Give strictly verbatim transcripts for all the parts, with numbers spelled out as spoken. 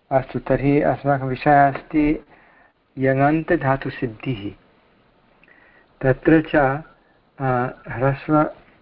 अस्तु, तर्हि अस्माकं विषयः अस्ति यङन्तधातुसिद्धिः। तत्र च ह्रस्व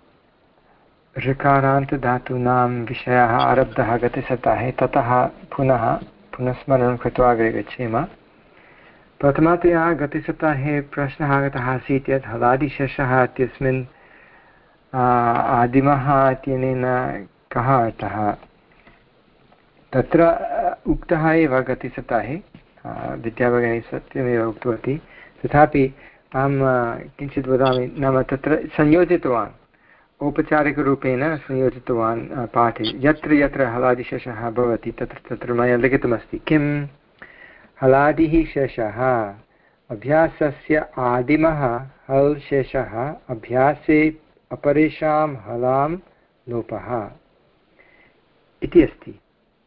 ऋकारान्तधातूनां विषयः आरब्धः गते सप्ताहे, ततः पुनः पुनस्मरणं कृत्वा अग्रे गच्छेम। प्रथमतया गते सप्ताहे प्रश्नः आगतः आसीत् यत् हलादिशेषः इत्यस्मिन् आदिमः इत्यनेन कः अर्थः। तत्र उक्तः एव गते सप्ताहे, विद्याभगिनी सत्यमेव उक्तवती, तथापि अहं किञ्चित् वदामि। नाम तत्र संयोजितवान्, औपचारिकरूपेण संयोजितवान् पाठे। यत्र यत्र हलादिशेषः भवति तत्र तत्र मया लिखितमस्ति किं हलादिः शेषः अभ्यासस्य आदिमः हल् शेषः अभ्यासे अपरेषां हलां लोपः इति अस्ति।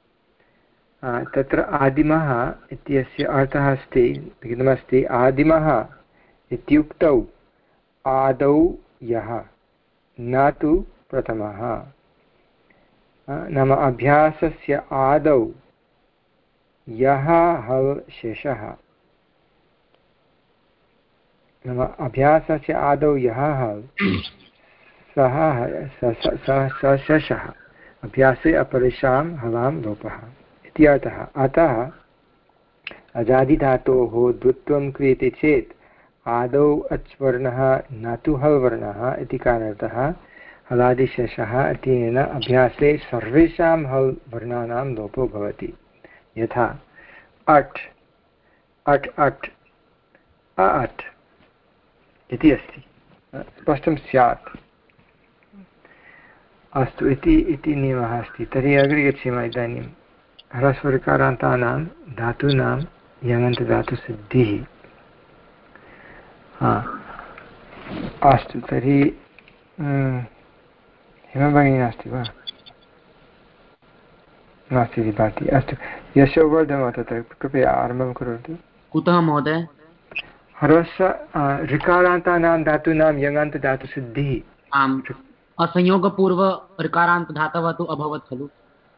तत्र आदिमः इत्यस्य अर्थः अस्ति, लिखितमस्ति आदिमः इत्युक्तौ आदौ यः, न तु प्रथमः। नाम अभ्यासस्य आदौ यः हल् शेषः, नाम अभ्यासस्य आदौ यः हल् सः सः शेषः अभ्यासे अपरेषां हलां लोपः इति अर्थः। अतः अजादिधातोः द्वित्वं क्रियते चेत् आदौ अच् वर्णः न तु हल् वर्णः इति कारणतः हलादिशेषः इत्यनेन अभ्यासे सर्वेषां हल् वर्णानां लोपो भवति। यथा अट् अट् अट् अ अट् इति अस्ति, स्पष्टं स्यात्। अस्तु, इति इति नियमः अस्ति। तर्हि अग्रे गच्छेम। इदानीं ह्रस्वऋकारान्तानां धातूनां यङन्तधातुसिद्धिः। हा, अस्तु, तर्हि हिमभगिनी नास्ति वा? नास्ति इति भाति। अस्तु, यशोवर्धन तत्र कृपया आरम्भं करोतु। कुतः महोदय? ह्रस्व ऋकारान्तानां धातूनां यङन्तधातुसिद्धिः। आम्, असंयोगपूर्व ऋकारान्तधातवः तु अभवत् खलु?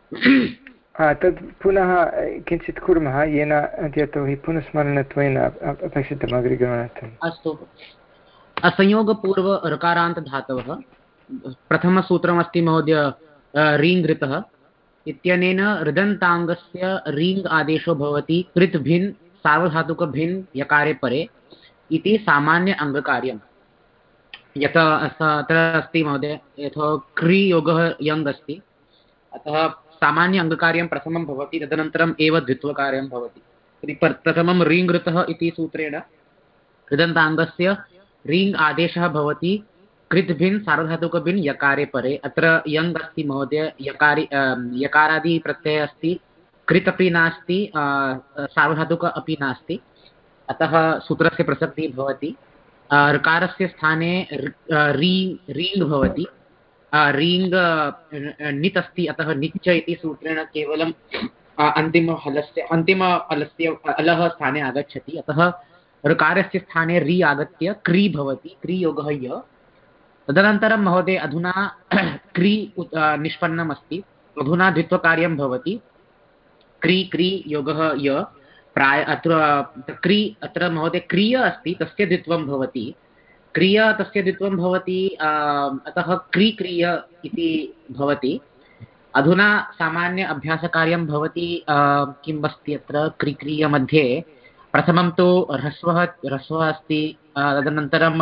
तत् पुनः किञ्चित् कुर्मः, येन यतोहि पुनस्मरणत्वेन अपेक्षितम् अग्रे गमनार्थम्। अस्तु, असंयोगपूर्व ऋकारान्तधातवः प्रथमसूत्रमस्ति महोदय रीङ् ऋतः इत्यनेन ऋदन्ताङ्गस्य रीङ् आदेशो भवति कृत् भिन् सार्वधातुक भिन् यकारे परे इति सामान्य अङ्गकार्यम्। यथा अत्र अस्ति महोदय, यथा क्री योगः यङ् अस्ति, अतः सामान्य अङ्गकार्यं प्रथमं भवति, तदनन्तरम् एव द्वित्वकार्यं भवति। प्रथमं रीङ् ऋतः इति सूत्रेण ऋदन्ताङ्गस्य रीङ् आदेशः भवति कृत् भिन् सार्वधातुक भिन् यकारे परे। अत्र यङ् अस्ति महोदय, यकारि यकारादि प्रत्ययः अस्ति, कृत् अपि नास्ति, सार्वधातुक अपि नास्ति, अतः सूत्रस्य प्रसक्तिः भवति। ऋकारस्य स्थाने री रीङ् भवति। रीङ् नित् अस्ति, अतः निच् इति सूत्रेण केवलं अन्तिमहलस्य अन्तिमहलस्य अलः स्थाने आगच्छति, अतः ऋकारस्य स्थाने री आगत्य क्री भवति, क्री योगः य। तदनन्तरं महोदय अधुना क्री निष्पन्नम् अस्ति, अधुना द्वित्वकार्यं भवति, क्री क्री योगः य। प्राय अत्र क्री अत्र महोदय क्रिय अस्ति, तस्य द्वित्वं भवति, क्रिय तस्य द्वित्वं भवति, अतः क्री क्रिय इति भवति। अधुना सामान्य अभ्यासकार्यं भवति। किम् अस्ति अत्र क्री क्रिय मध्ये? प्रथमं तु ह्रस्वः ह्रस्वः अस्ति, तदनन्तरं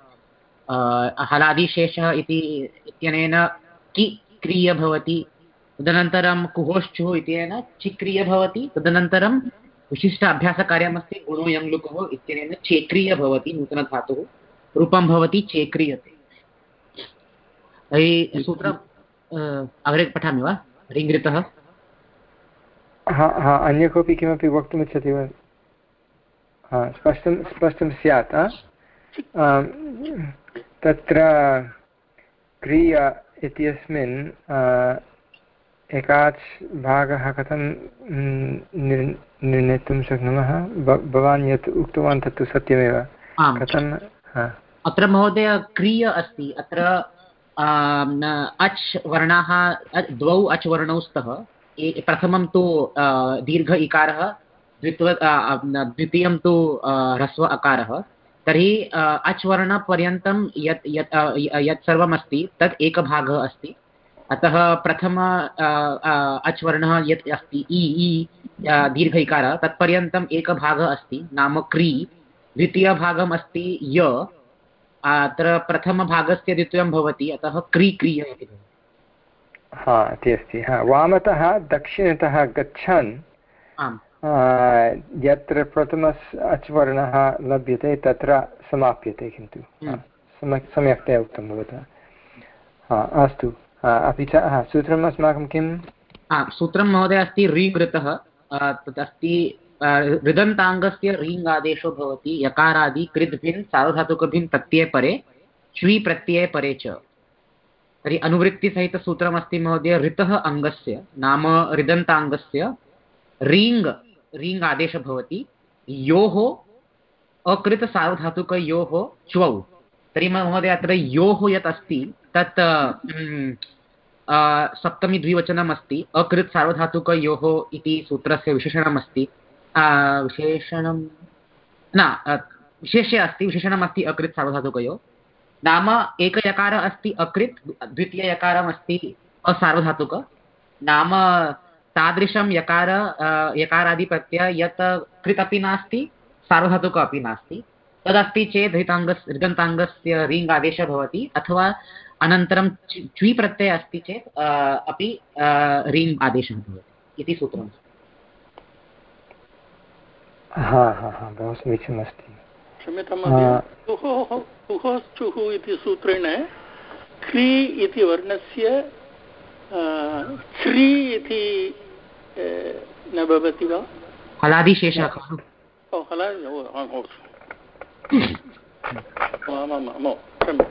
हलादिशेषः इति इत्यनेन कि क्रिय भवति, तदनन्तरं कुहोश्चुः इत्यनेन चिक्रिय भवति, तदनन्तरं विशिष्ट अभ्यासकार्यमस्ति गुणो यङ्लुकः इत्यनेन चेक्रिय भवति, नूतनधातुः रूपं भवति चेक्रियते। तर्हि सूत्रम् अग्रे पठामि वा रीङ् ऋतः? हा हा, अन्य कोऽपि किमपि वक्तुमिच्छति वा? हा, स्पष्टं स्पष्टं स्यात्। तत्र क्रिय इत्यस्मिन् एकाच् भागः कथं निर्णेतुं शक्नुमः? भवान् यत् उक्तवान् तत्तु सत्यमेव। कथं? अत्र महोदय क्रिय अस्ति, अत्र अच् वर्णाः द्वौ अच् वर्णौ स्तः, प्रथमं तु दीर्घ इकारः, द्वित्व द्वितीयं तु ह्रस्व अकारः, तर्हि अच् वर्णपर्यन्तं यत् यत् यत् सर्वमस्ति तत् एकभागः अस्ति। अतः प्रथम अच् वर्णः यत् अस्ति इ इ दीर्घ इकारः, तत्पर्यन्तम् एकभागः अस्ति नाम क्री। द्वितीयभागम् अस्ति य, अत्र प्रथमभागस्य द्वितीयं भवति, अतः क्री क्रिय इति भवति। हा इति अस्ति। हा, वामतः दक्षिणतः गच्छन् यत्र प्रथम अच् वर्णः लभ्यते तत्र समाप्यते, किन्तु सम्यक् सम्यक्तया उक्तं भवतः। हा, अस्तु। अपि च हा, सूत्रम् अस्माकं किं? सूत्रं महोदय अस्ति ऋगृतः, तत् अस्ति ऋदन्ताङ्गस्य ऋङ् आदेशो भवति यकारादि कृद्भिन् सार्वधातुकभिन् प्रत्यये परे श्वी प्रत्यये परे च। तर्हि अनुवृत्तिसहितसूत्रमस्ति महोदय ऋतः अङ्गस्य नाम ऋदन्ताङ्गस्य रीङ् रीङ् आदेशः भवति योः अकृतसार्वधातुकयोः च्वौ। तर्हि महोदय अत्र योः यत् अस्ति तत् सप्तमी द्विवचनम् अस्ति, अकृत् सार्वधातुकयोः इति सूत्रस्य विशेषणमस्ति। विशेषणं न विशेष्य अस्ति, विशेषणम् अस्ति अकृत् सार्वधातुकयोः। नाम एकयकारः अस्ति अकृत्, द्वितीययकारम् अस्ति असार्वधातुक। नाम तादृशं यकार यकारादिप्रत्यय यत् कृत् अपि नास्ति सार्वधातुक अपि नास्ति, तदस्ति चेत् ऋताङ्गस्य ऋदन्ताङ्गस्य ऋङ् आदेशः भवति, अथवा अनन्तरं च्वी प्रत्ययः अस्ति चेत् अपि ऋङ् आदेशः भवति इति सूत्रम्। हा हा हा, बहु समीचीनमस्ति। क्षम्यतां महोदय, तुहोः तुहोः चुः इति सूत्रेण क्री इति वर्णस्य श्री इति न भवति वा? हलादिशेषः खलु। ओ हलादि, ओ आमामां क्षम्यताम्।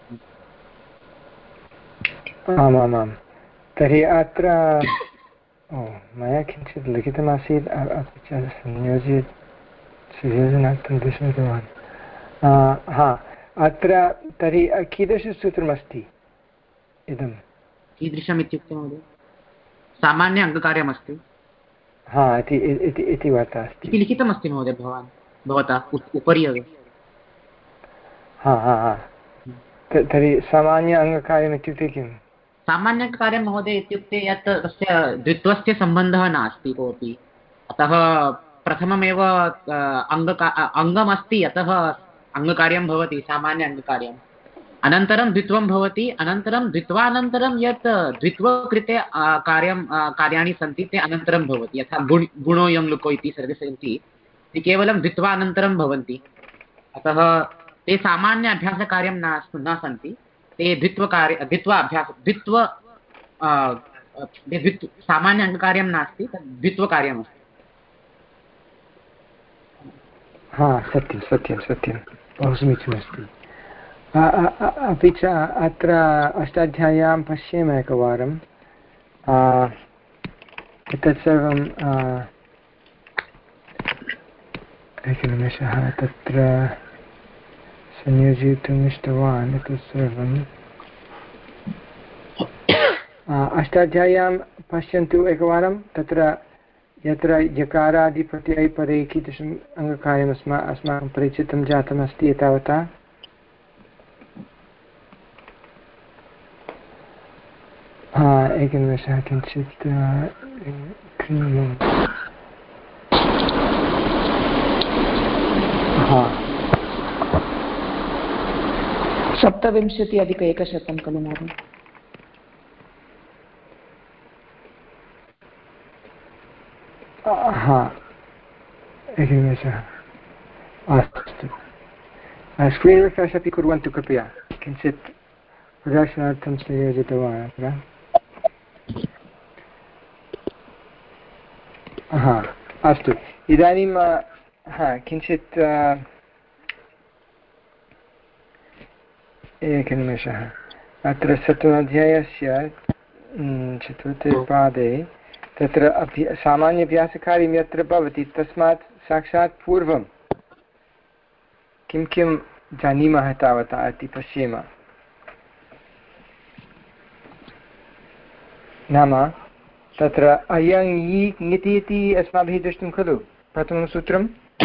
आमामां, तर्हि अत्र ओ मया किञ्चित् लिखितमासीत्, अपि च संयोज्य संयोजनार्थं विस्मृतवान्। हा, अत्र तर्हि कीदृशसूत्रमस्ति इदं? कीदृशम् इत्युक्ते महोदय सामान्य अङ्गकार्यमस्ति। हा इति इति वार्ता अस्ति, इति लिखितमस्ति महोदय भवान् भवता उपरि एव। हा हा हा, तर्हि सामान्य अङ्गकार्यम् इत्युक्ते किम्? सामान्यकार्यं महोदय इत्युक्ते यत् तस्य द्वित्वस्य सम्बन्धः नास्ति कोऽपि, अतः प्रथममेव अङ्गका अङ्गमस्ति, अतः अङ्गकार्यं भवति सामान्य अङ्गकार्यम्। अनन्तरं द्वित्वं भवति, अनन्तरं द्वित्वानन्तरं यत् द्वित्वकृते कार्यं कार्याणि सन्ति ते अनन्तरं भवति, यथा गुण् गुणो यं लुको इति सर्वे सन्ति, ते केवलं द्वित्वानन्तरं भवन्ति। अतः ते सामान्य अभ्यासकार्यं न न सन्ति, ते द्वित्वकार्य द्वित्वाभ्यास द्वित्व द्वित्व सामान्य अङ्गकार्यं नास्ति, तद् द्वित्वकार्यमस्ति। हा सत्यं सत्यं सत्यं, बहु समीचीनमस्ति। अपि च अत्र अष्टाध्याय्यां पश्येम एकवारं एतत् सर्वं एकनिमेषः, तत्र संयोजयितुम् इष्टवान् एतत् सर्वम्। अष्टाध्याय्यां पश्यन्तु एकवारं, तत्र यत्र यकारादिप्रत्यये परे कीदृशम् अङ्गकार्यम् अस्मा अस्माकं परिचितं जातमस्ति एतावता। हा, एकनिमेषः किञ्चित् हा सप्तविंशति अधिक एकशतं खलु महोदय? हा, एकनिमेषः, अस्तु। स्क्रीन् रिफ्रेश् अपि कुर्वन्तु कृपया, किञ्चित् प्रदर्शनार्थं संयोजितवान् अत्र। हा अस्तु, इदानीं हा किञ्चित् एकनिमेषः, अत्र सप्तमाध्यायस्य चतुर्थे पादे तत्र अभ्य सामान्याभ्यासकार्यं यत्र भवति तस्मात् साक्षात् पूर्वं किं किं जानीमः तावता इति पश्येम। नाम तत्र अयं इ ङिति इति अस्माभिः दृष्टं खलु प्रथमं सूत्रं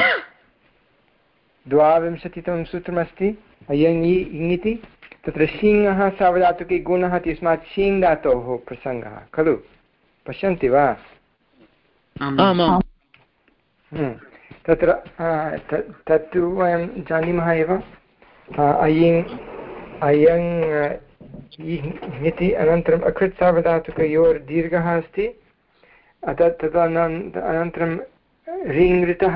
द्वाविंशतितमं सूत्रमस्ति अयं इ ङिति तत्र शीङः सावधातुके गुणः इत्यस्मात् शीङ् धातोः प्रसङ्गः खलु पश्यन्ति वा तत्र तत्तु वयं जानीमः एव अयिङ् अयं इति अनन्तरम् अकृत् सावधातुकयोर्दीर्घः अस्ति तदनन्तरं रीङ्कृतः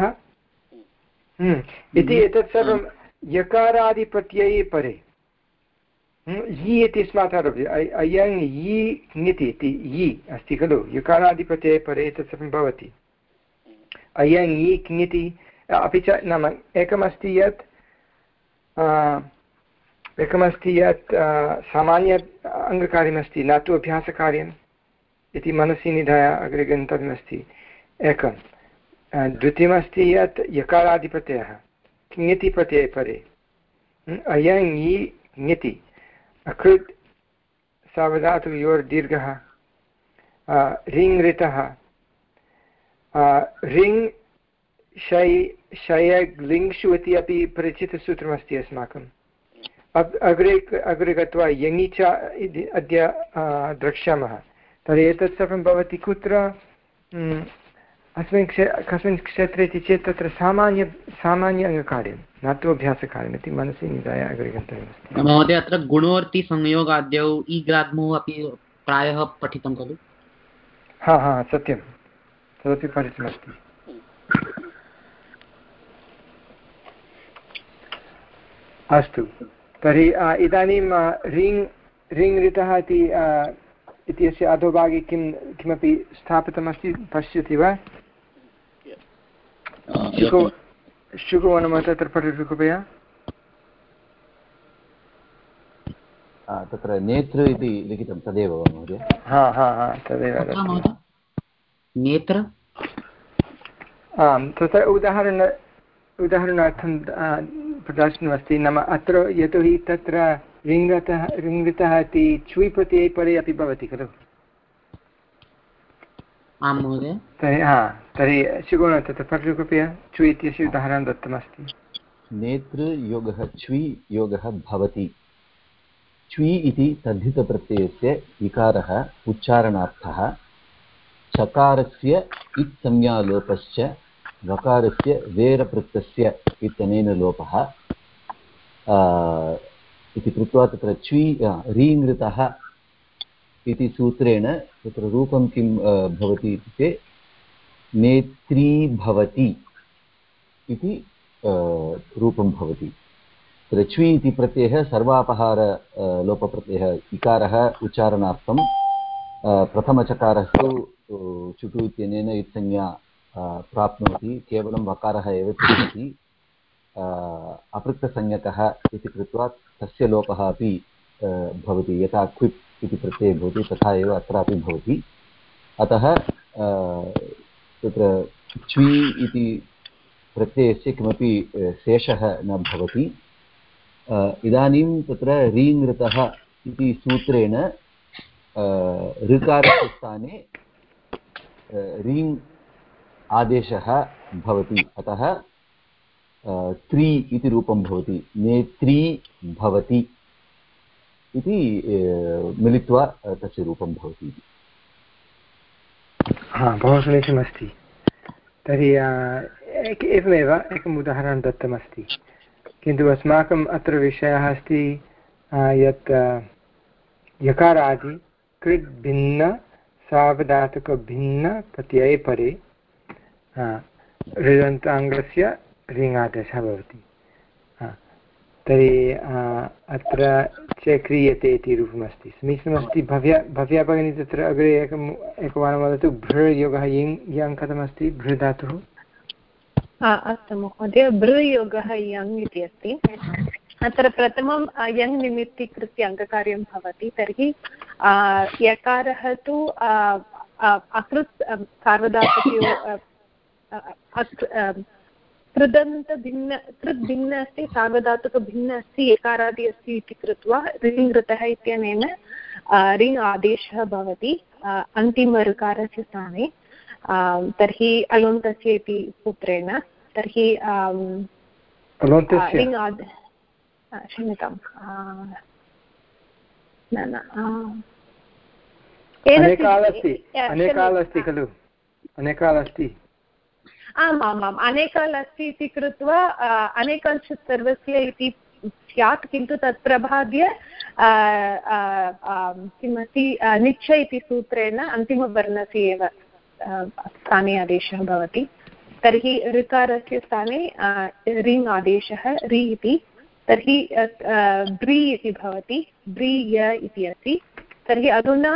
इति एतत् सर्वं यकारादिप्रत्यये परे यि इत्यस्मात् आरभ्य अयं यि ङिति इति यि अस्ति खलु यकारादिप्रत्यये परे एतत् सर्वं भवति अयं यि ङिति अपि च नाम एकमस्ति यत् एकमस्ति यत् सामान्य अङ्गकार्यमस्ति न तु अभ्यासकार्यम् इति मनसि निधाय अग्रे गन्तव्यमस्ति एकं द्वितीयमस्ति यत् यकारादिप्रत्ययः ङिति प्रत्यये परे अयं यि ङिति अकृत् सावधातुकयोर्दीर्घः ऋङ् ऋङ् शै शयग् लिङ्क्षु इति अपि परिचितसूत्रमस्ति अस्माकम् अग्रे अग्रे गत्वा यङि च इति अद्य द्रक्ष्यामः तर्हि एतत् सर्वं भवति कुत्र अस्मिन् क्षे कस्मिन् क्षेत्रे इति चेत् तत्र सामान्य सामान्य अङ्गकार्यं न तु अभ्यासकार्यम् इति मनसि निधाय अग्रे गन्तव्यमस्ति महोदय अत्र गुणोर्ति संयोगाद्यौ ईग्राग्मौ अपि प्रायः पठितं खलु हा हा सत्यं तदपि पठितमस्ति अस्तु तर्हि इदानीं ऋङ् ऋङ् इति इत्यस्य अधोभागे किं किमपि स्थापितमस्ति पश्यति वा शुकुवनं तत्र पठतु कृपया तत्र नेत्र इति लिखितं तदेव वा महोदय हा हा हा तदेव नेत्र आं तत्र उदाहरण उदाहरणार्थं प्रदर्शनमस्ति नाम अत्र यतोहि तत्र ऋङ्गतः ऋङ्गतः इति चुय् प्रत्यये परे अपि भवति खलु आं महोदय तर्हि हा तर्हि शुगुण तत्र पठतु कृपया चुय् इत्यस्य उदाहरणं दत्तमस्ति नेत्र योगः च्वी योगः भवति च्वी इति तद्धितप्रत्ययस्य इकारः उच्चारणार्थः चकारस्य इत्संज्ञालोपश्च वकारस्य वेरप्रत्ययस्य इत्यनेन लोपः इति कृत्वा तत्र च्वी रीङ्कृतः इति सूत्रेण तत्र रूपं किं भवति इत्युक्ते नेत्री भवति इति रूपं भवति तत्र च्वी इति प्रत्ययः सर्वापहार लोपप्रत्ययः इकारः उच्चारणार्थं प्रथमचकारस्तु चुटु इत्यनेन इत्संज्ञा प्राप्नोति केवलं वकारः एव तिष्ठति अपृक्तसंज्ञकः इति कृत्वा तस्य लोपः अपि भवति यथा क्विप् इति प्रत्यये भवति तथा एव अत्रापि भवति अतः तत्र च्वी इति प्रत्ययस्य किमपि शेषः न भवति इदानीं तत्र रीङ्कृतः इति सूत्रेण ऋकारस्य स्थाने रीङ् आदेशः भवति अतः त्री इति रूपं भवति नेत्री भवति इति मिलित्वा तस्य रूपं भवति हा बहु समीचीनमस्ति तर्हि एवमेव एकम् उदाहरणं दत्तमस्ति किन्तु अस्माकम् अत्र विषयः अस्ति यत् यकारादि कृत् भिन्न सावधातुकभिन्न प्रत्यये परे ऋदन्ताङ्गस्य ऋङादेशः भवति तर्हि अत्र च क्रियते इति रूपमस्ति समीचीनमस्ति भव्या भव्या भगिनी तत्र अग्रे एकम् एकवारं वदतु भृ योगः यङ् यङ् कथमस्ति भृ धातुः अस्तु महोदय भृ योगः यङ् इति अस्ति अत्र प्रथमं यङ् निमित्तीकृत्य अङ्गकार्यं भवति तर्हि यकारः तु अकृत् सार्वधातुकयो कृदन्तभिन्न कृद्भिन्न अस्ति सार्वधातुकभिन्न अस्ति एकारादि अस्ति इति कृत्वा ऋङ्कृतः इत्यनेन रिङ् आदेशः भवति अन्तिमऋकारस्य स्थाने, तर्हि अलोन्तस्य इति सूत्रेण। तर्हि रिङ् आद् क्षम्यतां न न अनेकाल् अस्ति खलु, अनेकाल् अस्ति। आम् आम् आम्, अनेकाल् अस्ति इति कृत्वा अनेकाल् सर्वस्य इति स्यात्, किन्तु तत् प्रभाद्य किमस्ति निच्छ इति सूत्रेण अन्तिमवर्णस्य एव स्थाने आदेशः भवति। तर्हि ऋकारस्य स्थाने रिङ् आदेशः रि इति, तर्हि ब्री इति भवति, ब्री य इति अस्ति। तर्हि अधुना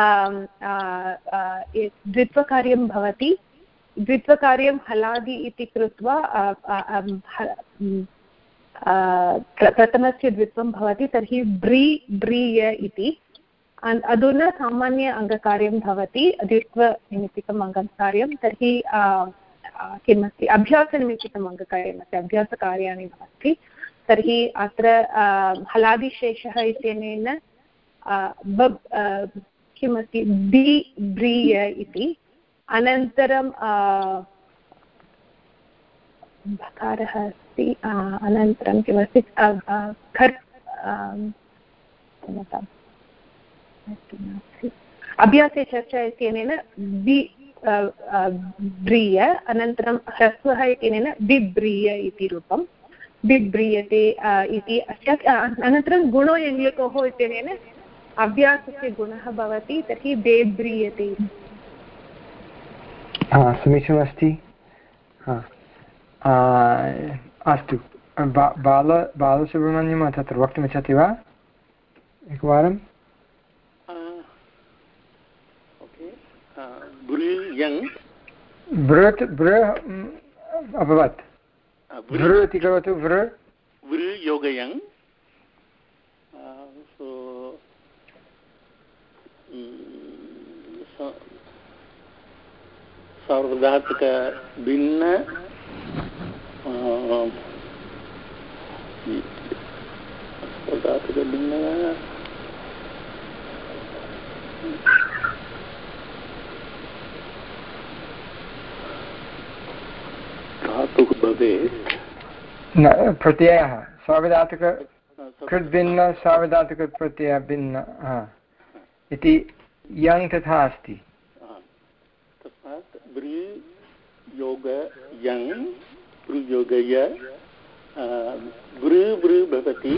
द्वित्वकार्यं भवति, द्वित्वकार्यं हलादि इति कृत्वा प्रथमस्य द्वित्वं भवति, तर्हि ब्री ब्रीय इति। अधुना सामान्य अङ्गकार्यं भवति, द्वित्वनिमित्तिकम् अङ्गकार्यं। तर्हि किमस्ति अभ्यासनिमित्तिकम् अङ्गकार्यमस्ति, अभ्यासकार्याणि नास्ति। तर्हि अत्र हलादिशेषः इत्यनेन किमस्ति बि ब्रीय इति। अनन्तरं भकारः अस्ति, अनन्तरं किमस्ति खर् अभ्यासे चर्चा इत्यनेन बि ब्रीय, अनन्तरं ह्रस्वः इत्यनेन बिब्रीय इति रूपं, बिब्रीयते इति। अनन्तरं गुणो यङ्लकोः इत्यनेन अभ्यासस्य गुणः भवति, तर्हि बेब्रीयते। समीचीनमस्ति। अस्तु, बाल बालसुब्रह्मण्यं तत्र वक्तुमिच्छति वा एकवारं? बृहत् बृ अभवत्, बृ इति करोतु, बृ बृ योगयङ् सार्वधातुक भिन्न सार्वधातुक भिन्न धातुः भवेत् न प्रत्ययः सार्वधातुक कृद्भिन्न सार्वधातुकप्रत्ययः भिन्न इति यङ् तथा अस्ति। तस्मात् ब्री योग यङ् बृयोगय बृ बृ भवति।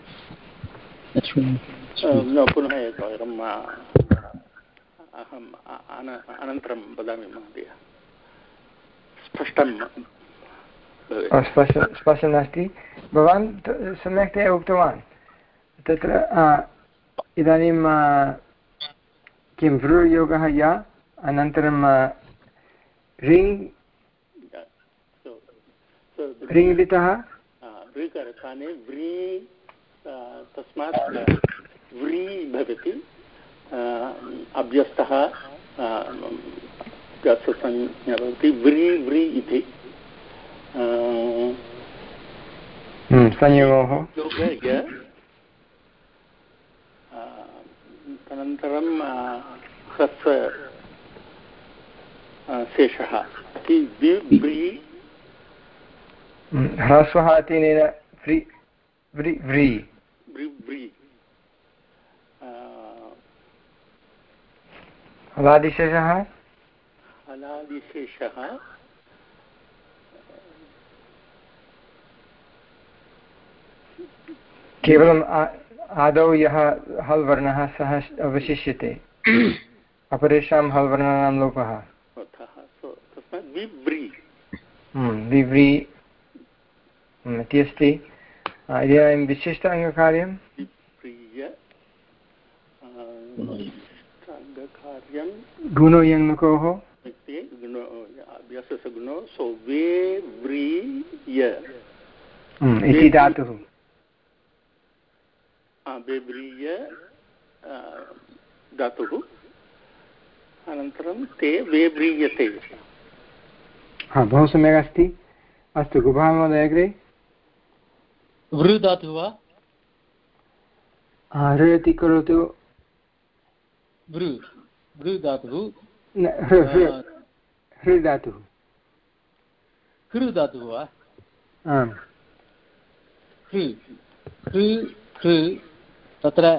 पुनः एकवारम् अहम् अनन्तरं वदामि महोदय, स्पष्टं स्पष्टं नास्ति। भवान् सम्यक्तया उक्तवान्। तत्र इदानीं किं वृयोगः या, अनन्तरं रिङ् रिङ् लितः वृकारस्थाने व्री, तस्मात् व्री भवति, अभ्यस्तः अभ्याससंज्ञा भवति, व्री व्री इति संयोगः। अनन्तरं ह्रस्व शेषः ह्रस्वः इत्यनेन व्रि व्रि व्रि व्रि हलादिशेषः हलादिशेषः केवलम् आदौ यः हल् वर्णः सः अवशिष्यते, अपरेषां हल् वर्णानां लोपः। विव्री इति अस्ति। इदानीं विशिष्ट अङ्गकार्यं गुणो यङ्लकोः इति धातुः बेब्रीय धातुः, अनन्तरं ते वेब्रीयते। हा, बहु सम्यक् अस्ति। अस्तु, गुभा महोदय अग्रे। वृ धातुः वा? ऋ इति करोतु, भृ भृ धातुः हृ धातुः हृ धातुः वा आम् हृ हृ हृ तत्र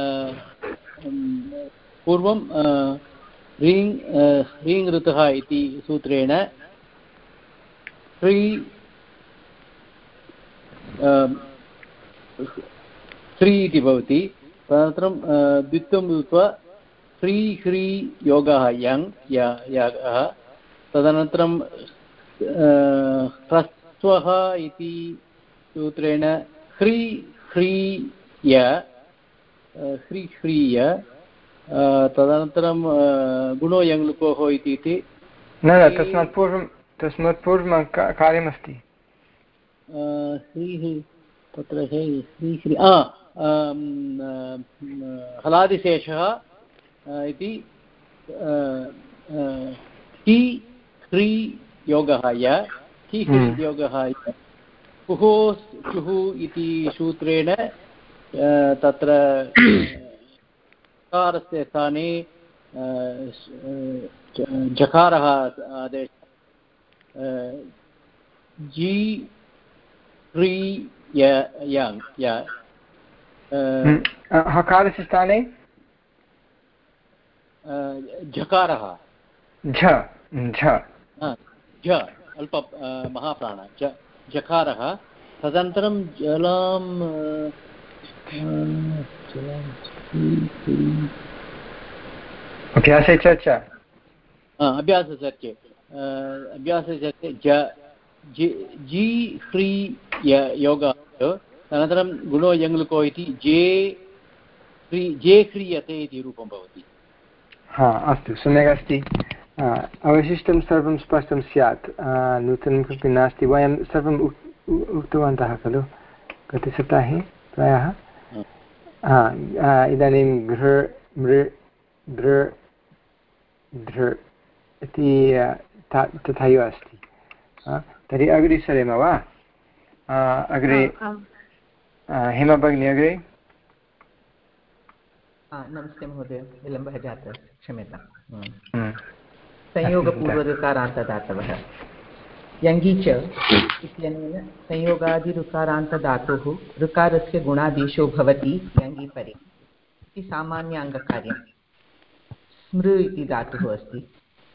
पूर्वं ह्रीङ् ह्रीङ् ऋतः इति सूत्रेण ह्री ह्री इति भवति तदनन्तरं द्वित्वं भूत्वा ह्री ह्री योगः यङ् यागः तदनन्तरं ह्रस्वः इति सूत्रेण ह्री ह्री य ह्री ह्रीय तदनन्तरं गुणो यङ् लुकोः इति न न तस्मात् पूर्वं तस्मात् पूर्वं कार्यमस्ति तत्र श्री हलादिशेषः इति हि ह्री योगः य हि ह्री योगः कुः चुः इति सूत्रेण तत्र कारस्य स्थाने जकारः आदेशः जी ह्री यङ् य हकारस्य स्थाने झकारः झ झ झ अल्प महाप्राण झ झकारः तदनन्तरं जलं अभ्यासे चर्चा अभ्यासचर्चे अभ्यासचर्चे ज जी ह्री योगः अनन्तरं गुणो यङ्लुको इति जे ह्री जे ह्रीयते इति रूपं भवति हा अस्तु सम्यक् अस्ति अवशिष्टं सर्वं स्पष्टं स्यात् नूतनं किमपि नास्ति वयं सर्वम् उक्तवन्तः खलु गतसप्ताहे प्रायः इदानीं घृ मृ दृ धृ इति तथैव अस्ति तर्हि अग्रे सरेम वा अग्रे हेमा भगिनी अग्रे नमस्ते महोदय विलम्बः जातः क्षम्यताम् संयोगपूर्वऋकारान्तदातवः यङि च इत्यनेन संयोगादिऋकारान्तधातोः ऋकारस्य गुणादेशो भवति यङि परे इति सामान्याङ्गकार्यं स्मृ इति धातुः अस्ति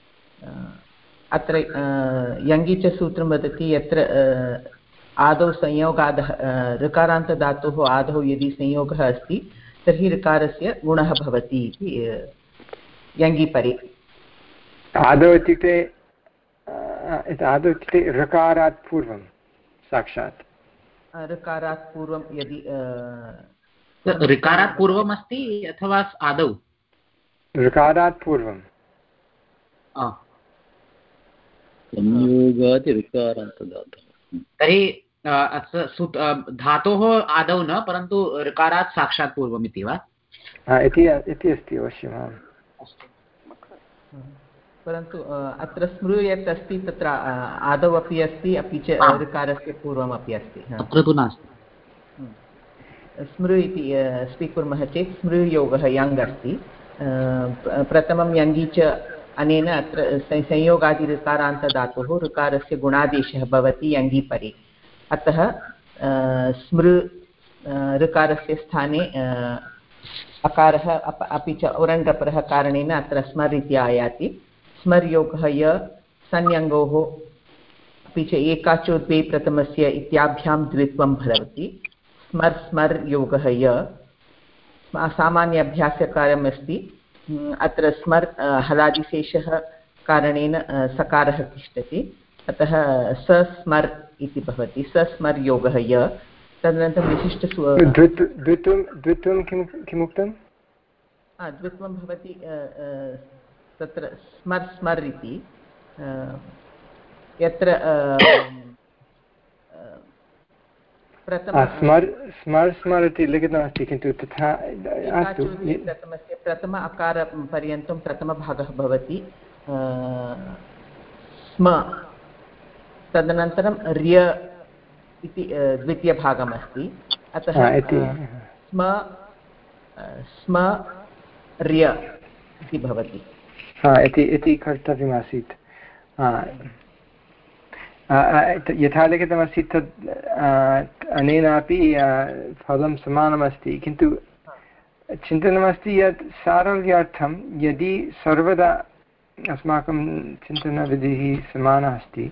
अत्र यङि च सूत्रं वदति यत्र आदौ संयोगादः ऋकारान्तधातोः आदौ यदि संयोगः अस्ति तर्हि ऋकारस्य गुणः भवति इति यङि परे आदौ इत्युक्ते आदौ इत्युक्ते ऋकारात् पूर्वं साक्षात् ऋकारात् पूर्वं यदि ऋकारात् पूर्वम् अस्ति अथवा आदौ ऋकारात् पूर्वं संयोगात् ऋकारान्तदातः तर्हि धातोः आदौ न परन्तु ऋकारात् साक्षात् पूर्वम् इति वा इति अस्ति अवश्यम् परन्तु अत्र स्मृ यत् अस्ति तत्र आदौ अपि अस्ति अपि च ऋकारस्य पूर्वमपि अस्ति अत्र तु नास्ति स्मृ इति स्वीकुर्मः चेत् स्मृयोगः यङ् अस्ति प्रथमं यङि च अनेन अत्र संयोगादिऋकारान्तधातोः ऋकारस्य गुणादेशः भवति यङि परे अतः स्मृ ऋकारस्य स्थाने अकारः अपि च उरण्डपरः कारणेन अत्र स्मर् इति आयाति स्मर्योगः य संयङ्गोः अपि च एकाचो द्वे प्रथमस्य इत्याभ्यां द्वित्वं भवति स्मर् स्मर् योगः य सामान्य अभ्यासकार्यम् अस्ति अत्र स्मर् हलादिशेषः कारणेन सकारः तिष्ठति अतः स स्मर् इति भवति स स्मर् योगः य तदनन्तरं विशिष्ट द्वित्वं द्वित्वं किं किमुक्तं द्वित्वं भवति तत्र स्मर् स्मर् इति यत्र स्मर् स्मर् स्मर् इति लिखितमस्ति किन्तु तथा प्रथमस्य प्रथम अकारपर्यन्तं प्रथमभागः भवति स्म तदनन्तरं र्य इति द्वितीयभागमस्ति अतः स्म स्म र्य इति भवति। हा इति इति कर्तव्यमासीत्। यथा लिखितमस्ति तत् अनेनापि फलं समानमस्ति, किन्तु चिन्तनमस्ति यत् सारल्यार्थं यदि सर्वदा अस्माकं चिन्तनविधिः समाना अस्ति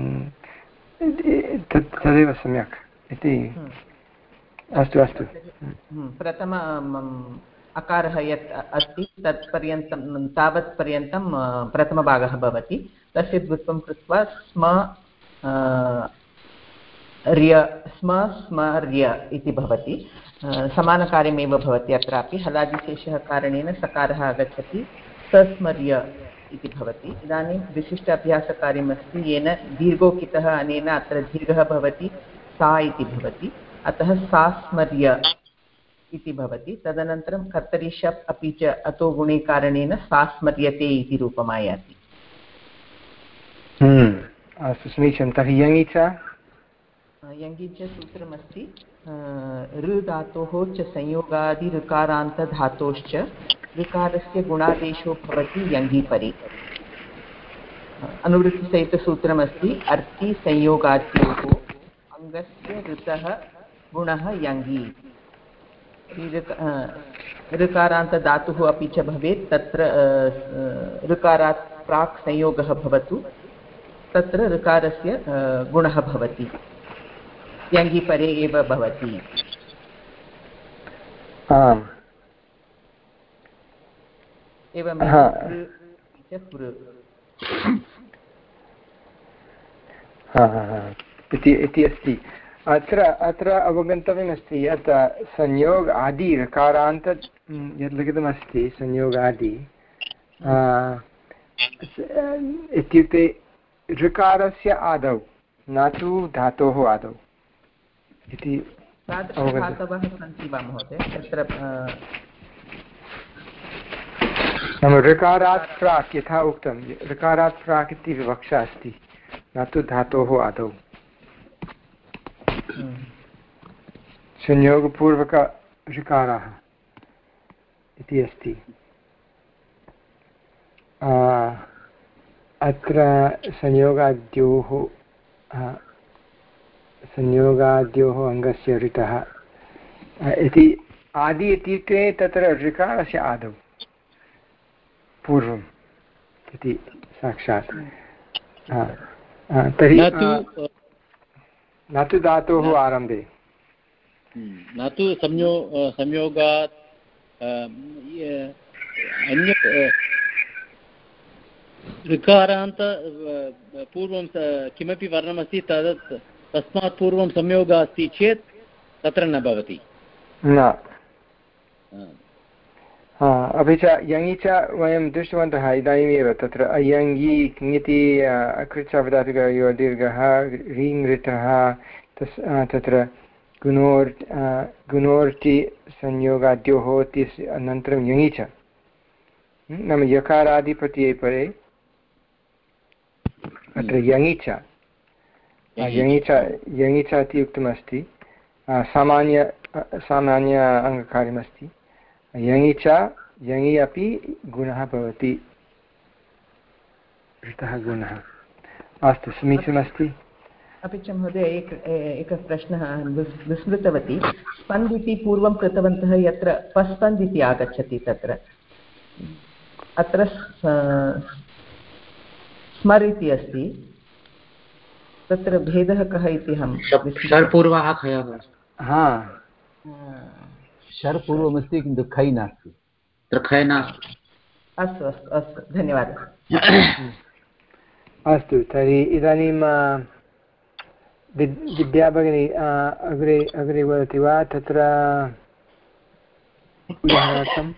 तत् तदेव सम्यक् इति। अस्तु अस्तु। प्रथम अकारः यत् अस्ति तत्पर्यन्तं तावत्पर्यन्तं प्रथमभागः भवति, तस्य द्वित्वं कृत्वा स्म र्य स्म स्मर्य इति भवति। समानकार्यमेव भवति। अत्रापि हलादिशेषः कारणेन सकारः आगच्छति, सस्मर्य इति भवति। इदानीं विशिष्ट अभ्यासकार्यमस्ति येन दीर्घोकितः अनेन अत्र दीर्घः भवति, सा इति भवति, अतः सास्मर्य इति भवति। तदनन्तरं कर्तरि शप् अपि च अतो गुणे कारणेन सास्मर्यते इति रूपम् आयाति। अस्तु समीचीनं। तर्हि यङि च यङि च सूत्रमस्ति ऋ धातोः च संयोगादि ऋकारान्तधातोश्च ऋकारस्य गुणादेशो भवति यङि परे। अनुवृत्तिसहितसूत्रमस्ति अर्ति संयोगाद्योः अङ्गस्य ऋतः गुणः यङि। ऋकारान्तधातुः अपि च भवेत्, तत्र ऋकारात् प्राक् संयोगः भवतु, तत्र ऋकारस्य गुणः भवति, यङि परे एव भवति। आम् एवमेव इति अस्ति। अत्र अत्र अवगन्तव्यमस्ति यत् संयोग आदि ऋकारान्त यत् लिखितमस्ति संयोगादि इत्युक्ते ऋकारस्य आदौ न तु धातोः आदौ इति तादृशधातवः सन्ति वा महोदय? तत्र नाम ऋकारात् प्राक् यथा उक्तं ऋकारात् प्राक् इति विवक्षा अस्ति, न तु धातोः आदौ। संयोगपूर्वक ऋकारः इति अस्ति। अत्र संयोगाद्योः संयोगाद्योः अङ्गस्य ऋतः इति आदि इत्युक्ते तत्र ऋकारस्य आदौ पूर्वम् इति साक्षात्। तर्हि न तु धातोः आरम्भे, न तु संयो संयोगात् अन्य ऋकारान्त पूर्वं किमपि वर्णमस्ति तद् तस्मात् पूर्वं संयोगः अस्ति चेत् तत्र न भवति न। अपि च यङि च वयं दृष्टवन्तः इदानीमेव तत्र अयङि किङिति अकृच्छावधातुकयोः दीर्घः रीङ् ऋतः तस् तत्र गुणोर् गुणोर्ति संयोगाद्योः इति अनन्तरं यङि च नाम यकारादिप्रत्यये परे अत्र यङि च यङि च यङि च इति उक्तमस्ति। सामान्य सामान्य अङ्गकार्यमस्ति। यङि च यङि अपि गुणः भवति, ऋतः गुणः। अस्तु समीचीनमस्ति। अपि च महोदय एक एकः प्रश्नः विस्मृतवती। स्पन्द् इति पूर्वं कृतवन्तः, यत्र पस्पन्द् इति आगच्छति तत्र अत्र स्मर् इति अस्ति, तत्र भेदः कः इति अहं शर्पूर्वः खयः। हा शर् पूर्वमस्ति किन्तु खै नास्ति, तत्र खै नास्ति। अस्तु अस्तु अस्तु धन्यवादः। अस्तु तर्हि इदानीं विद्या भगिनी अग्रे अग्रे वदति वा तत्र उदाहरणार्थम्?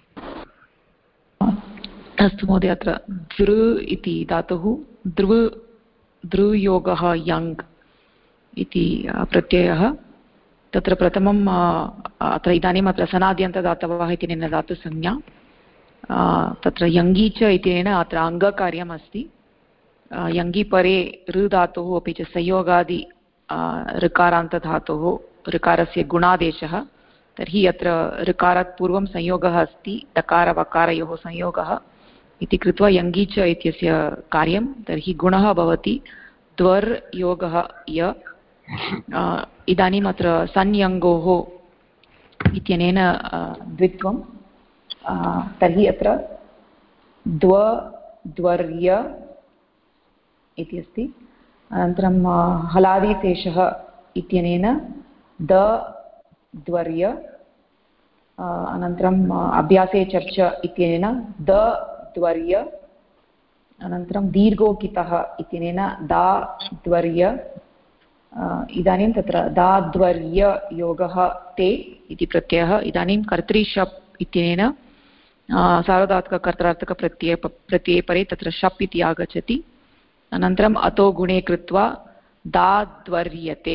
अस्तु महोदय, अत्र दृ इति धातुः दृ दृयोगः यङ् इति प्रत्ययः। तत्र प्रथमं अत्र इदानीम् अत्र सनाद्यन्तदातवः इति नेन धातुसंज्ञा, तत्र यङि च इत्यनेन अत्र अङ्गकार्यम् अस्ति। यङि परे ऋ धातुः अपि च संयोगादि ऋकारान्तधातुः ऋकारस्य गुणादेशः तर्हि अत्र ऋकारात् पूर्वं संयोगः अस्ति, डकारवकारयोः संयोगः इति कृत्वा यङि च इत्यस्य कार्यं। तर्हि गुणः भवति द्वर् योगः य। इदानीम् अत्र संयङ्गोः इत्यनेन द्वित्वं, तर्हि अत्र द्व द्वर्य इति अस्ति। अनन्तरं हलादिशेषः इत्यनेन द द्वर्य, अनन्तरम् अभ्यासे चर्च इत्यनेन द द्वर्य, अनन्तरं दीर्घोकितः इत्यनेन दा द्वर्य। इदानीं तत्र दाद्वर्ययोगः ते इति प्रत्ययः। इदानीं कर्तृशप् इत्यनेन सार्वधातुककर्तृर्थकप्रत्यये प्रत्यये परे तत्र शप् इति आगच्छति। अनन्तरम् अतो गुणे कृत्वा दाद्वर्यते।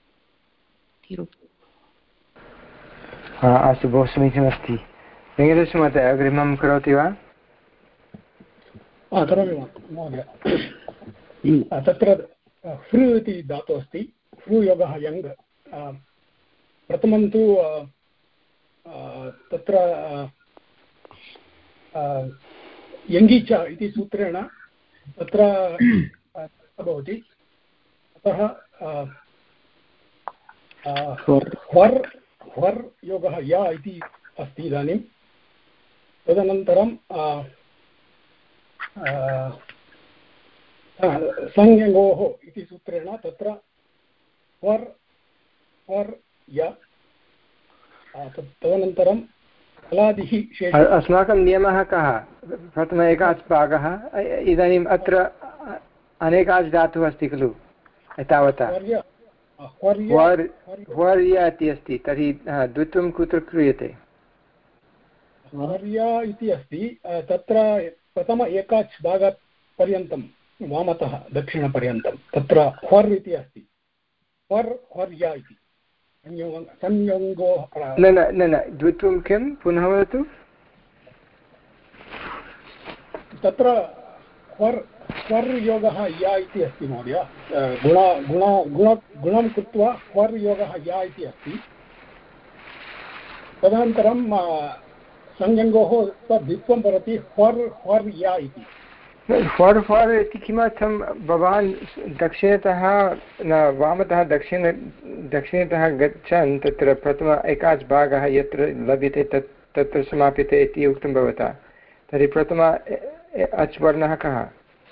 अस्तु, बहु समीचीनमस्ति। वेङ्कटेशमहोदय अग्रिमं करोति वा? करोमि महोदय। तत्र फ्रु इति धातुः अस्ति, फ्रु योगः यङ्। प्रथमं तु तत्र यङि च इति सूत्रेण तत्र भवति। अतः ह्वर् ह्वर् योगः या इति अस्ति इदानीं। तदनन्तरं संयङ्गोः इति सूत्रेण तत्र ह्वर् ह्वर् य। तदनन्तरं हलादिः शेषः। अस्माकं नियमः कः? प्रथम एकाच् भागः, इदानीम् अत्र अनेकाच् धातुः अस्ति खलु एतावता। ह्वर्य इति अस्ति, तर्हि द्वित्वं कुत्र क्रियते? ह्वर्य इति अस्ति, तत्र प्रथम एकाच् भागपर्यन्तं वामतः दक्षिणपर्यन्तं तत्र ह्वर् इति अस्ति। ह्वर् ह्वर्य इति संयोगो। न न न न द्वित्वं किं? पुनः वदतु। तत्र ह्वर् ह्वर् योगः या इति अस्ति महोदय। गुण गुण गुण गुणं कृत्वा ह्वर् योगः या इति अस्ति। तदनन्तरं संयङ्गोः द्वित्वं भवति ह्वर् ह्वर् या इति। ह्वर् ह्वर् इति किमर्थं? भवान् दक्षिणतः न वामतः दक्षिण दक्षिणतः गच्छन् तत्र प्रथम एकाच् भागः यत्र लभ्यते तत् तत्र समाप्यते इति उक्तं भवता। तर्हि प्रथम अच् वर्णः कः?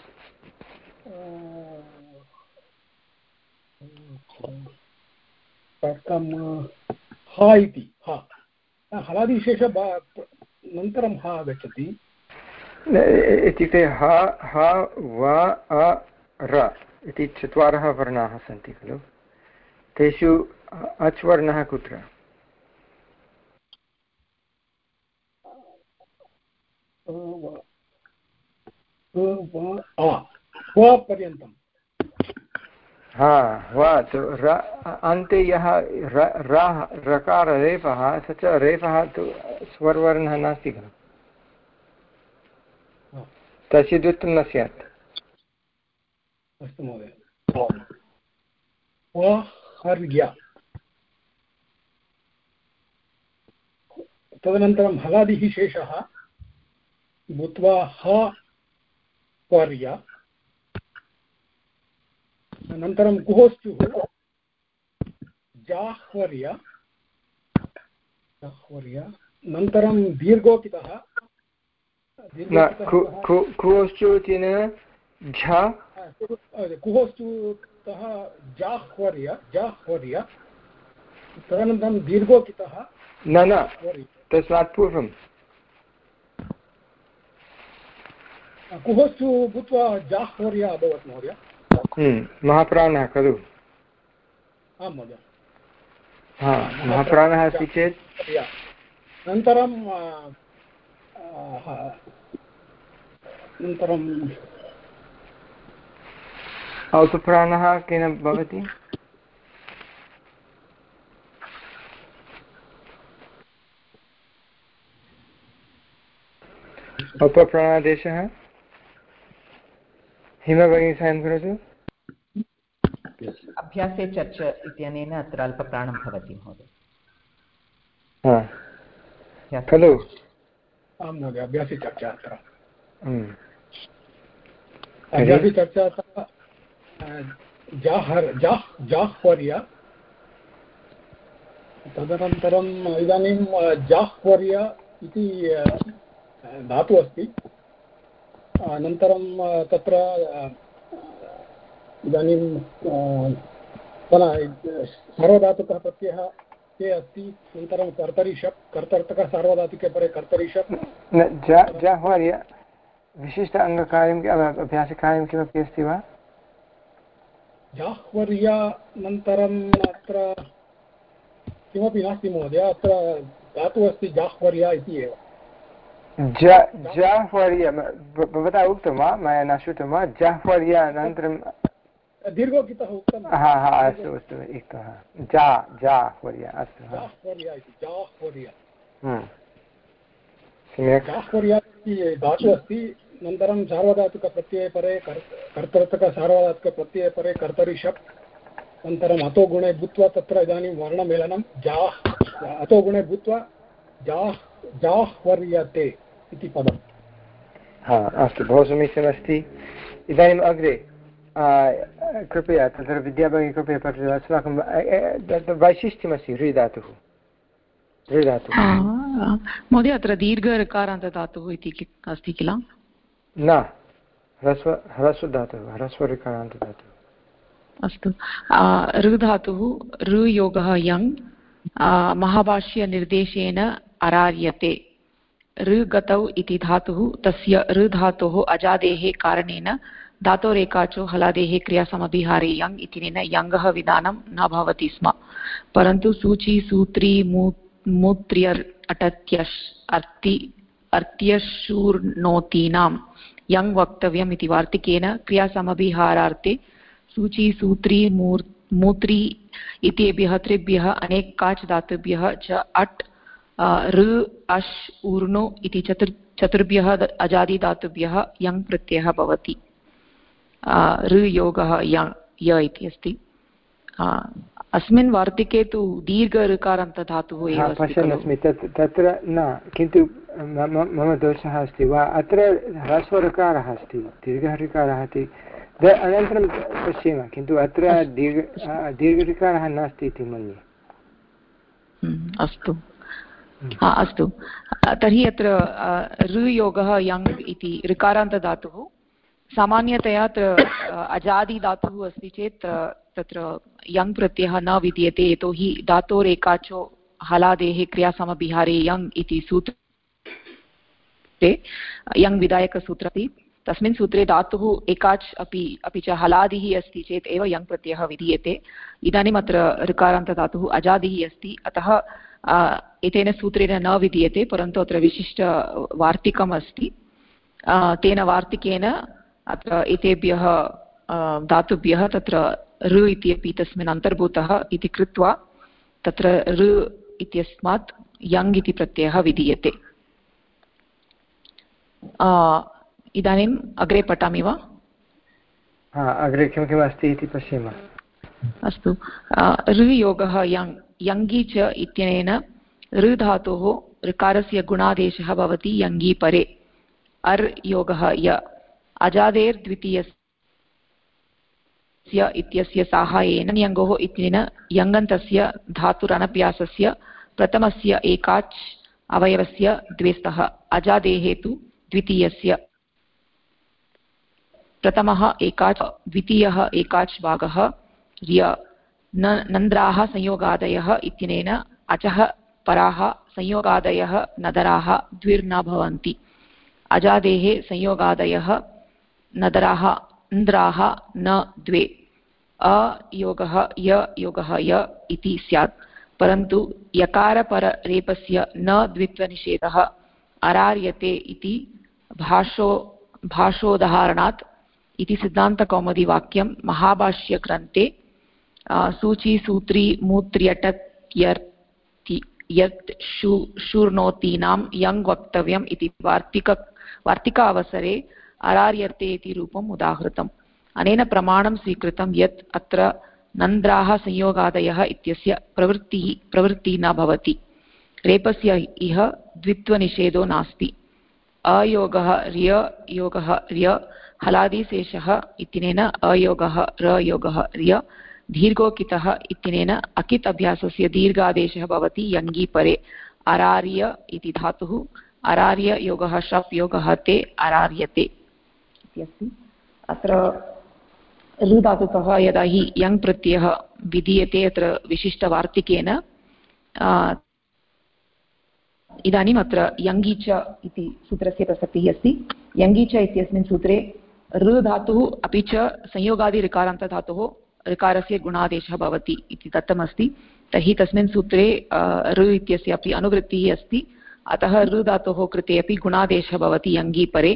हा इति। हा हलादिशेष अनन्तरं हा आगच्छति। इत्युक्ते ह ह व अ र इति चत्वारः वर्णाः सन्ति खलु, तेषु अच् वर्णः कुत्र? पर्यन्तं। हा वा अन्ते यः रकार रेफः, स च रेफः तु स्वर्वर्णः नास्ति खलु, तस्य द्वित्वं न स्यात्। अस्तु महोदय। तदनन्तरं हलादिः शेषः भूत्वा ह ह्वर्य। अनन्तरं कुहोस्तुः जाह्वर्य जाह्वर्य। अनन्तरं दीर्घोकितः कुहोश्चुतिन झ कुहोस्तुतः जाह्वर्य जाह्वर्य। तदनन्तरं दीर्घोकितः न न तस्मात् पूर्वं कुहोस्तु भूत्वा जाह्वर्य अभवत् महोदय। महाप्राणः खलु। आं महोदय। हा महाप्राणः अस्ति चेत् अनन्तरं अनन्तरम् अल्पप्राणः केन भवति? अल्पप्राणादेशः हिम भगिनी सायं करोतु। अभ्यासे चर्च इत्यनेन अत्र अल्पप्राणं भवति महोदय। खलु? आं महोदय, अभ्यासचर्चा अत्र अभ्यासचर्चा जाहर् जाह् जाह्वर्य, तदनन्तरम् इदानीं जाह्वर्य इति धातुः अस्ति। अनन्तरं तत्र इदानीं सार्वधातुकः प्रत्ययः ते अस्ति। अनन्तरं कर्तरि शप्, कर्तर्थकः सार्वधातुके परे कर्तरि शप्। जाह्वर्य विशिष्ट अङ्गकार्यम् अभ्यासकार्यं किमपि अस्ति वा? जाह्वर्यानन्तरम् अत्र किमपि नास्ति महोदय, अत्र धातुः अस्ति जाह्वर्य इति एव। जाह्वर्य भवता उक्तं वा? मया न श्रुतं वा? जाह्वर्य अनन्तरं दीर्घोक्तः उक्तं। हा हा अस्तु अस्तु एकः जा जाह्वर्य अस्तु जाह्वर्य इति जाह्वर्य सम्यक्। जाह्वर्य इति धातुः अस्ति। अनन्तरं सार्वधातुकप्रत्यये परे सार्वधातुकप्रत्यये परे कर्तरि शप्। अनन्तरम् अतो गुणे भूत्वा तत्र इदानीं वर्णमेलनं जाह् अतो गुणे भूत्वा जाह् जाह्वर्यते इति पदम्। हा अस्तु, बहु समीचीनमस्ति। इदानीम् अग्रे कृपया तत्र विद्याभगिनी कृपया पठतु। अस्माकं वैशिष्ट्यमस्ति ऋधातुः ऋधातुः महोदय, अत्र दीर्घ ऋकारान्तधातुः इति अस्ति किल? न, ह्रस्व ह्रस्वधातुः ह्रस्वऋकारान्तधातुः। अस्तु, ऋधातुः ऋ योगः यङ् महाभाष्यनिर्देशेन अरार्यते। ऋ गतौ इति धातुः तस्य ऋ धातोः अजादेः कारणेन धातोरेकाचो हलादेः क्रियासमभिहारे यङ् इत्यनेन यङ्गः विधानं न भवति स्म, परन्तु सूची सूत्री मू मूत्र्यर् अटत्यश् अर्ति अर्त्यशूर्णोतीनां यङ् वक्तव्यम् इति वार्तिकेन क्रियासमभिहारार्थे सूची सूत्री मूर् मूत्री इत्येभ्यः त्रिभ्यः अनेकाच् धातुभ्यः च अट् ऋ अश् ऊर्णो इति चतुर् चतुर्भ्यः अजादिधातुभ्यः यङ् प्रत्ययः भवति। ऋ योगः य य इति अस्ति। अस्मिन् वार्तिके तु दीर्घ ऋकारान्तधातुः एव पश्यन् अस्मि। तत् तत्र न, किन्तु मम दोषः अस्ति वा? अत्र ह्रस्वऋकारः अस्ति, दीर्घः ऋकारः अस्ति, अनन्तरं पश्येम, किन्तु अत्र दीर्घ दीर्घऋकारः नास्ति इति मन्ये। अस्तु अस्तु, तर्हि अत्र ऋ योगः यङ् इति ऋकारान्तधातुः सामान्यतया अत्र अजादिधातुः अस्ति चेत् तत्र यङ् प्रत्ययः न विद्यते, यतोहि धातोरेकाचो हलादेः क्रियासमभिहारे यङ् इति सूत्रे यङ् विधायकसूत्रम् अस्ति। तस्मिन् सूत्रे धातुः एकाच् अपि अपि च हलादिः अस्ति चेत् एव यङ् प्रत्ययः विधीयते। इदानीम् अत्र ऋकारान्तधातुः अजादिः अस्ति, अतः एतेन सूत्रेण न विधीयते, परन्तु अत्र विशिष्टवार्तिकम् अस्ति। तेन वार्तिकेन अत्र एतेभ्यः धातुभ्यः तत्र ऋ इत्यपि तस्मिन् अन्तर्भूतः इति कृत्वा तत्र ऋ इत्यस्मात् यङ् इति प्रत्ययः विधीयते। इदानीम् अग्रे पठामि वा? अग्रे किं किम् अस्ति इति पश्येम। अस्तु, ऋ योगः यङ् यङ्गी च इत्यनेन ऋ धातोः ऋकारस्य गुणादेशः भवति यङ्गी परे। अर् योगः य अजादेर्द्वितीयस्य इत्यस्य साहाय्येन यङ्गोः इत्यनेन यङन्तस्य धातुरनप्यासस्य प्रथमस्य एकाच् अवयवस्य द्वे स्तः, अजादेः तु द्वितीयस्य। प्रथमः एकाच् द्वितीयः एकाच् भागः र्य नन्द्राः संयोगादयः इत्यनेन अचः पराः संयोगादयः नदराः द्विर्न भवन्ति। अजादेः संयोगादयः नदराः इन्द्राः न द्वे। अयोगः य योगः य इति स्यात्, परन्तु यकारपररेपस्य न द्वित्वनिषेधः अरार्यते इति भाषो भाषोदाहरणात् इति सिद्धान्तकौमुदीवाक्यं महाभाष्यग्रन्थे सूची सूत्री मूत्र्यटत्यर्ति यत् शू शूर्णोतीनां यङ् वक्तव्यम् इति वार्तिक वार्तिकावसरे अरार्यते इति रूपम् उदाहृतम्। अनेन प्रमाणं स्वीकृतं यत् अत्र नन्द्राः संयोगादयः इत्यस्य प्रवृत्तिः प्रवृत्तिः न भवति। रेपस्य इह द्वित्वनिषेधो नास्ति। अयोगः र्य योगः र्य हलादिशेषः इत्यनेन अयोगः रयोगः र्य दीर्घोकितः इत्यनेन अकित् अभ्यासस्य दीर्घादेशः भवति यङि परे। अरार्य इति धातुः अरार्य योगः शप् योगः ते अरार्यते इति अस्ति। अत्र ऋ धातुतः यदा हि यङ् प्रत्ययः विधीयते अत्र विशिष्टवार्तिकेन इदानीम् अत्र यङि च इति सूत्रस्य प्रसक्तिः अस्ति। यङि च इत्यस्मिन् सूत्रे ऋ धातुः अपि च संयोगादिऋकारान्तधातुः ऋकारस्य गुणादेशः भवति इति दत्तमस्ति। तर्हि तस्मिन् सूत्रे ऋ इत्यस्य अपि अनुवृत्तिः अस्ति। अतः ऋ धातोः कृते अपि गुणादेशः भवति यङि परे।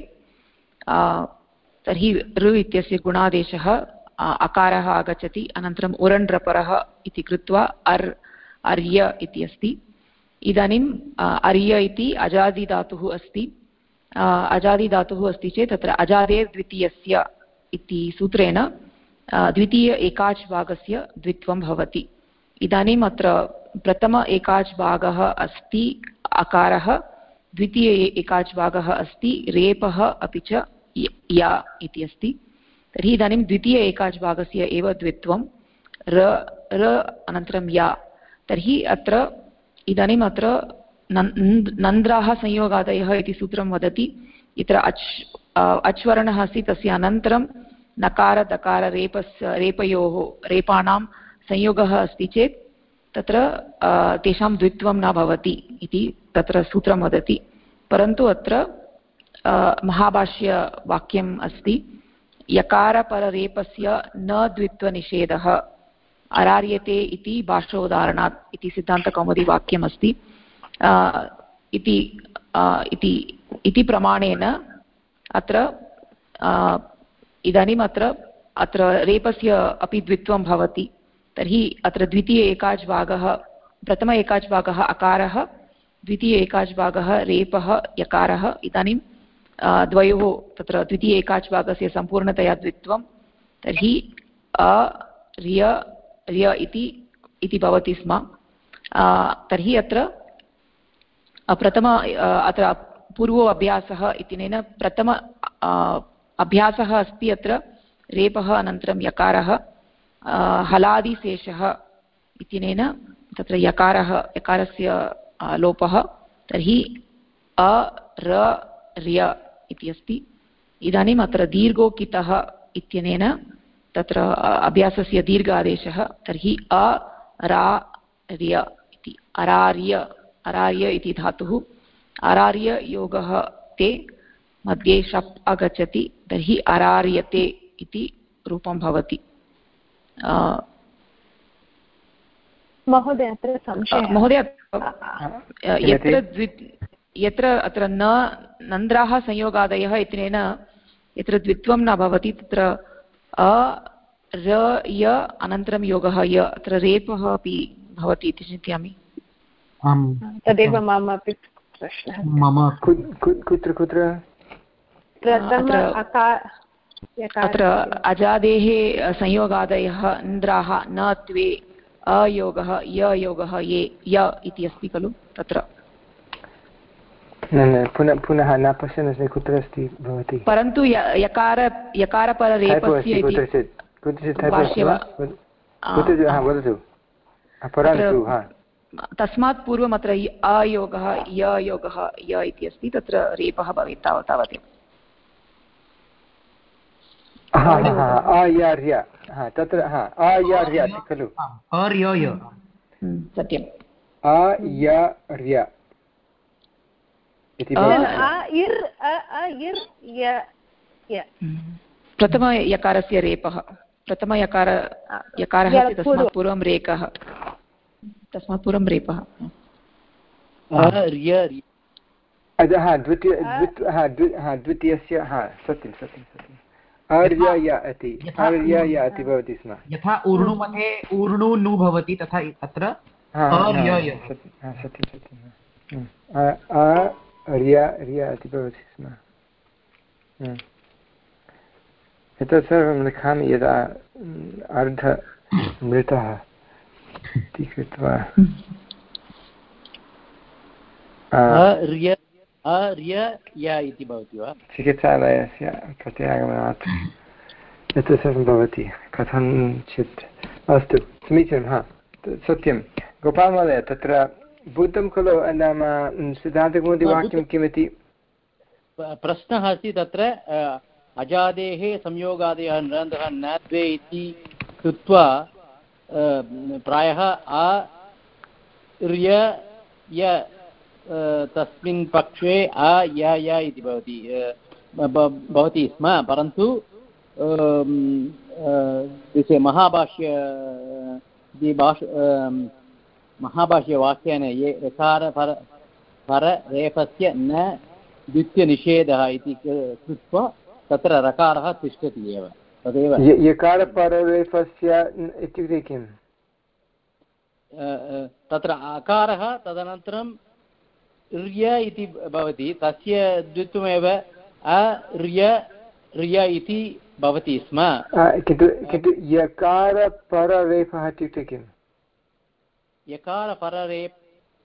तर्हि ऋ इत्यस्य गुणादेशः अकारः आगच्छति। अनन्तरम् उरण्ड्रपरः इति कृत्वा अर् अर्य इति अस्ति। इदानीम् अर्य इति अजादिधातुः अस्ति। अजादिधातुः अस्ति चेत् तत्र अजादेर् द्वितीयस्य इति सूत्रेण द्वितीय एकाच् भागस्य द्वित्वं भवति। इदानीम् अत्र प्रथम एकाच् भागः अस्ति अकारः, द्वितीय एकाच् भागः अस्ति रेपः अपि च या इति अस्ति। तर्हि इदानीं द्वितीय एकाच् भागस्य एव द्वित्वं र र अनन्तरं या। तर्हि अत्र इदानीम् अत्र नन्द्राः संयोगादयः इति सूत्रं वदति। यत्र अच् अच्वर्णः अस्ति तस्य अनन्तरं नकार दकार रेपस्य रेपयोः रेपाणां संयोगः अस्ति चेत् तत्र तेषां द्वित्वं न भवति इति तत्र सूत्रं वदति। परन्तु अत्र महाभाष्यवाक्यम् अस्ति यकारपररेपस्य न द्वित्वनिषेधः अरार्यते इति भाष्योदाहरणात् इति सिद्धान्तकौमुदीवाक्यम् अस्ति। इति इति प्रमाणेन अत्र इदानीम् अत्र अत्र रेपस्य अपि द्वित्वं भवति। तर्हि अत्र द्वितीय एकाच् भागः प्रथम एकाच् भागः अकारः, द्वितीय एकाच् भागः रेपः यकारः। इदानीं द्वयोः तत्र द्वितीय एकाच् भागस्य सम्पूर्णतया द्वित्वं। तर्हि अ र्य र्य इति इति भवति स्म। तर्हि अत्र प्रथम अत्र पूर्वो अभ्यासः इत्यनेन प्रथम अभ्यासः अस्ति अत्र रेपः अनन्तरं यकारः। हलादिशेषः इत्यनेन तत्र यकारः यकारस्य लोपः। तर्हि अ र र्य इति अस्ति। इदानीम् अत्र दीर्घोकितः इत्यनेन तत्र अभ्यासस्य दीर्घ आदेशः। तर्हि अ रा र्य इति अरार्य अरार्य इति धातुः अरार्य योगः ते मध्ये शप् आगच्छति। तर्हि अरार्यते इति रूपं भवति। महोदय अत्र संशयः महोदय यत्र द्वि यत्र अत्र न नन्द्राः संयोगादयः इत्यनेन यत्र द्वित्वं न भवति तत्र अ र य अनन्तरं योगः य अत्र रेपः अपि भवति इति चिन्तयामि। तदेव मम अपि प्रश्नः। मम कुत्र कुत्र अत्र अजादेः संयोगादयः नन्द्राः न त्वे अयोगः य योगः ये य इति अस्ति खलु तत्र। पुनः पुनः न पश्यन् अस्मि कुत्र अस्ति भवति। परन्तु यकार यकारपररेपस्य तस्मात् पूर्वम् अत्र अयोगः य योगः य इति अस्ति तत्र रेपः भवेत् तावत् तावदेव। तत्र अयार्य खलु सत्यम् अयार्य इति प्रथम यकारस्य रेपः प्रथम यकार यकारः तस्मात् पूर्वं रेकः तस्मात् पूर्वं रेपः। द्वितीयस्य सत्यं सत्यं सत्यम् अर्यय इति अर्यय इति भवति स्म। यथा ऊर्णुमध्ये ऊर्णु नु भवति तथा अत्र सत्यं सत्यं अर्य अर्य इति भवति स्म। एतत् सर्वं लिखामि यदा अर्धमृतः इति कृत्वा अर्य अर्य य इति भवति वा? चिकित्सालयस्य प्रत्यागमनात् यत् सर्वं भवति कथञ्चित्। अस्तु समीचीनं। हा सत्यं गोपालमहोदय तत्र भूतं खलु नाम सिद्धान्तकौमुदीवाक्यं किमिति प्रश्नः अस्ति तत्र अजादेः संयोगादयः निरन्तरः न द्वे इति कृत्वा प्रायः आ र्य य तस्मिन् पक्षे आ य य इति भवति भवति स्म, परन्तु महाभाष्य महाभाष्यवाक्येन ये यकार पर पर रेफस्य न द्वितीयनिषेधः इति कृत्वा तत्र रकारः तिष्ठति एव तदेव। यकारपररेफस्य इत्युक्ते किम्? तत्र अकारः तदनन्तरं र्य इति भवति, तस्य द्वित्वमेव अर्य र्य इति भवति स्म। किन्तु किन्तु यकारपररेफः इत्युक्ते किम्? यकारपररेफ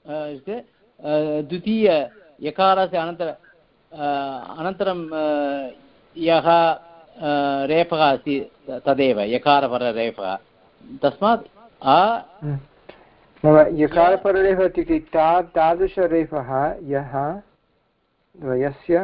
द्वितीय यकारस्य अनन्तर अनन्तरं यः रेफः अस्ति तदेव यकारपररेफः। तस्मात् आ नाम यकारपररेफः इत्युक्ते ता तादृशरेफः यः यस्य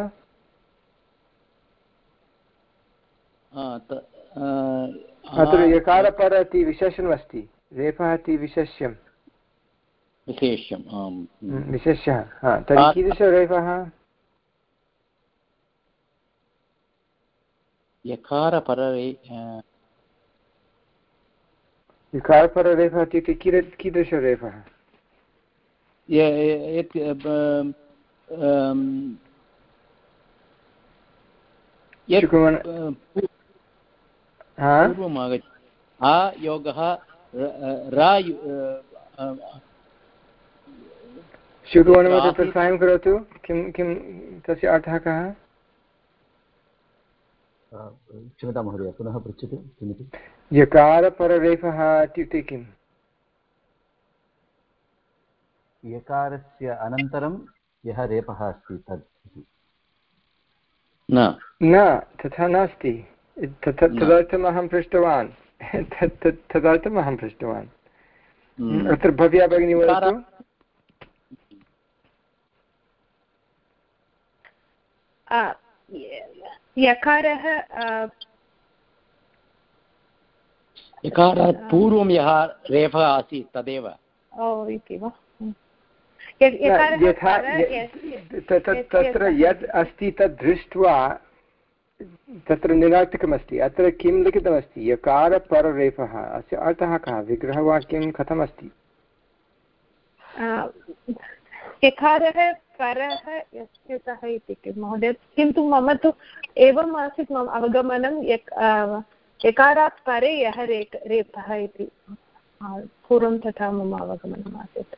अत्र यकारपर इति विशेषणमस्ति, रेफः इति विशेष्यं विशेष्यं विशेष्यः। हा तर्हि कीदृशरेफः? यकारपररे यकारपररेफः इत्युक्ते कीद कीदृशरेफः? पूर्वम् आगच्छति आ योगः रा शुक्रवणमते प्रस्थानं करोतु। किं किं तस्य अर्थः कः? क्षम्यतां महोदय, पुनः पृच्छतु किमिति। यकारपररेफः इत्युक्ते किम्? यकारस्य अनन्तरं यः रेफः अस्ति तद् न न तथा नास्ति। तदर्थम् अहं पृष्टवान् तदर्थम् अहं पृष्टवान् अत्र भव्या भगिनी वदतु। यकारः यकारात् पूर्वं यः रेफः आसीत् तदेव ओ इति वा? यथा तत्र यत् अस्ति तद् दृष्ट्वा तत्र निरार्थिकमस्ति। अत्र किं लिखितमस्ति? यकारपररेफः। अस्य अर्थः कः? विग्रहवाक्यं कथमस्ति? यकारः परः यस्य सः इति किं महोदय? किन्तु मम तु एवम् आसीत् मम अवगमनं यकारात् परे यः रेक् रेफः इति पूर्वं तथा मम अवगमनम् आसीत्।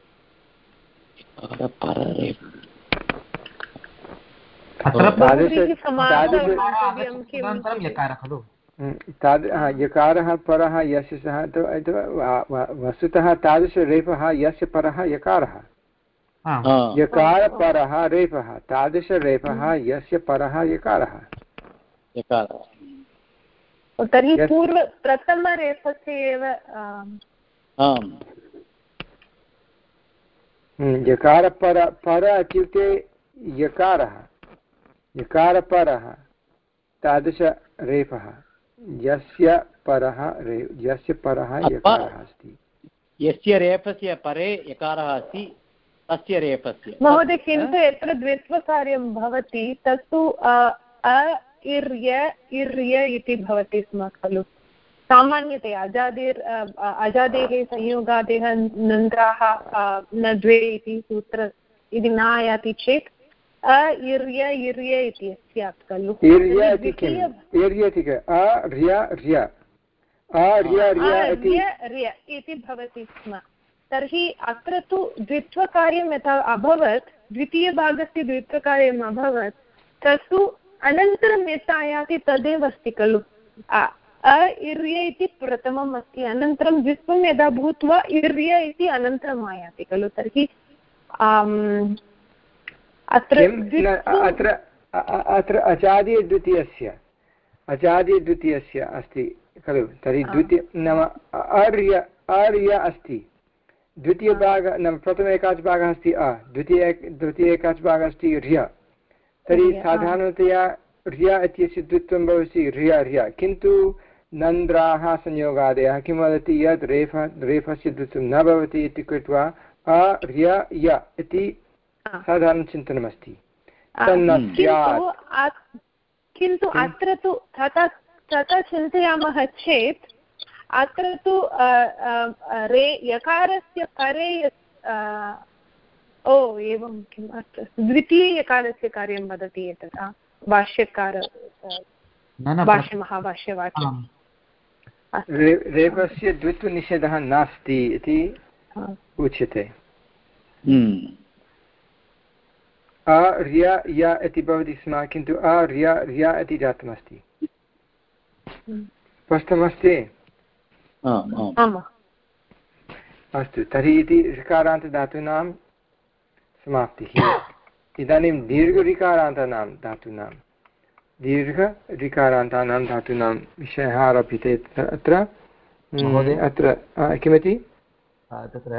यकारः परः यस्य सः वस्तुतः तादृशरेफः यस्य परः यकारः। यकारपरः रेफः तादृशरेफः यस्य परः यकारः। तर्हि पूर्व प्रथमरेफस्य एव यकारपर पर इत्युक्ते यकारः यकारपरः तादृशरेफः यस्य परः यस्य परः यकारः अस्ति। यस्य रेफस्य परे यकारः अस्ति तस्य रेफस्य महोदय। किन्तु यत्र द्वित्वकार्यं भवति तत्तु अ इर्य इर्य इति भवति स्म खलु सामान्यतया। अजादेर् अजादेः संयोगादेः नन्द्राः न द्वे इति सूत्र यदि न आयाति चेत् अ इर्य इर्य इति स्यात् खलु। इर्य इति किम्? इर्य इति अर्य र्य अर्य इति भवति स्म। तर्हि अत्र तु द्वित्वकार्यं यथा अभवत्, द्वितीयभागस्य द्वित्वकार्यम् अभवत्, तत्तु अनन्तरं यत् आयाति तदेव अस्ति खलु। अ इर्य इति प्रथमम् अस्ति, अनन्तरं द्वित्वं यदा भूत्वा इर्य इति अनन्तरम् आयाति खलु। तर्हि अत्र अत्र अचादीयद्वितीयस्य अचादीयद्वितीयस्य अस्ति खलु तर्हि द्वितीय नाम अर्य अर्य अस्ति द्वितीयभागः नाम प्रथम एकाच् भागः अस्ति अ द्वितीय द्वितीय एकाच् भागः अस्ति र्य तर्हि साधारणतया र्य इत्यस्य द्वित्वं भवति र्य र्य किन्तु नन्द्राः संयोगादयः किं वदति यत् रेफ रेफस्य द्वित्वं न भवति इति कृत्वा अ र्य य इति साधारणचिन्तनमस्ति किन्तु अत्र तु तथा तथा चिन्तयामः चेत् अत्र तु रे यकारस्य परे ओ एवं किम् अत्र द्वितीययकारस्य कार्यं वदति एतत् भाष्यकार भाष्यमहाभाष्यवाक्यं रेफस्य द्वित्वनिषेधः नास्ति इति उच्यते अर्य य इति भवति स्म किन्तु अर्य र्य इति जातमस्ति स्पष्टमस्ति अस्तु तर्हि इति ऋकारान्तधातूनां समाप्तिः इदानीं दीर्घऋकारान्तानां धातूनां दीर्घ ऋकारान्तानां धातूनां विषयः आरभ्यते अत्र अत्र किमिति तत्र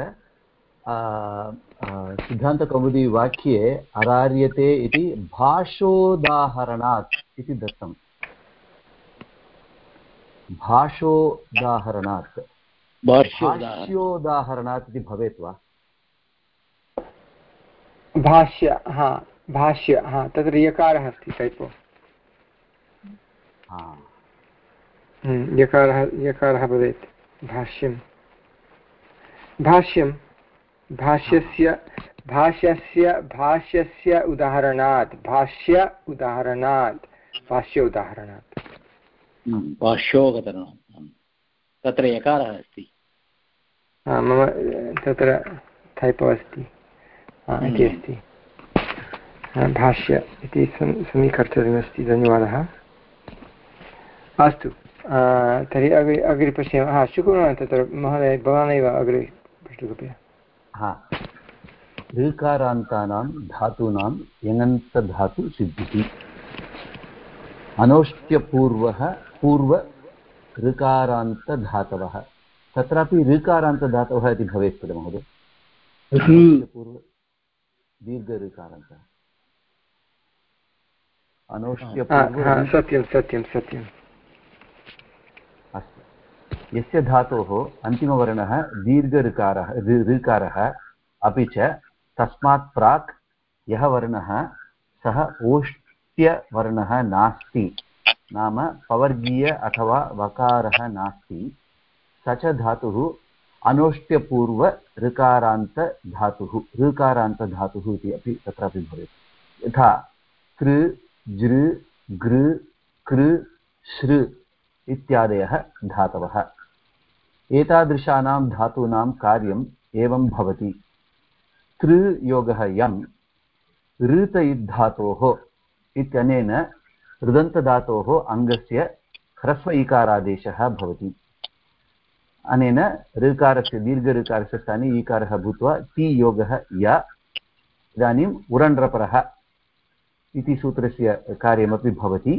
सिद्धान्तकौमुदी वाक्ये अरार्यते इति भाषोदाहरणात् इति दत्तं भाषोदाहरणात् भाष्योदाहरणात् इति भवेत् वा भाष्य हा भाष्य हा तत्र यकारः अस्ति टैपो यकारः यकारः भवेत् भाष्यं भाष्यं भाष्यस्य भाष्यस्य भाष्यस्य उदाहरणात् भाष्य उदाहरणात् भाष्य उदाहरणात् भाष्योदाहरणात् तत्र यकारः अस्ति मम तत्र टैपो अस्ति इति अस्ति भाष्य इति समीकर्तव्यमस्ति धन्यवादः अस्तु तर्हि अग्रे अग्रे पश्यामः हा शुकुर्मः तत्र महोदय भवानेव अग्रे पृष्टु कृपया हा ऋकारान्तानां धातूनां यङन्तधातुसिद्धिः अनौष्ट्यपूर्वः पूर्व ऋकारान्तधातवः तत्रापि ऋकारान्तधातवः इति भवेत् खलु महोदय पूर्व दीर्घऋकारान्तः अनौष्ट्यपूर्व सत्यं सत्यं सत्यम् अस्तु यस्य धातोः अन्तिमवर्णः दीर्घऋकारः ऋकारः अपि च तस्मात् प्राक् यः वर्णः सः ओष्ट्यवर्णः नास्ति नाम पवर्गीय अथवा वकारः नास्ति स च धातुः अनौष्ट्यपूर्व ऋकारान्तधातुः ऋकारान्तधातुः इति अपि तत्रापि भवेत् यथा कृ जृ गृ कृ श्रृ इत्यादयः धातवः एतादृशानां धातूनां कार्यम् एवं भवति कृ योगः यं ऋत धातोः इत्यनेन ऋदन्तधातोः अङ्गस्य ह्रस्व इकारादेशः भवति अनेन ऋकारस्य दीर्घऋकारस्य स्थाने ईकारः भूत्वा ति योगः य इदानीम् उरण्ड्रपरः इति सूत्रस्य कार्यमपि भवति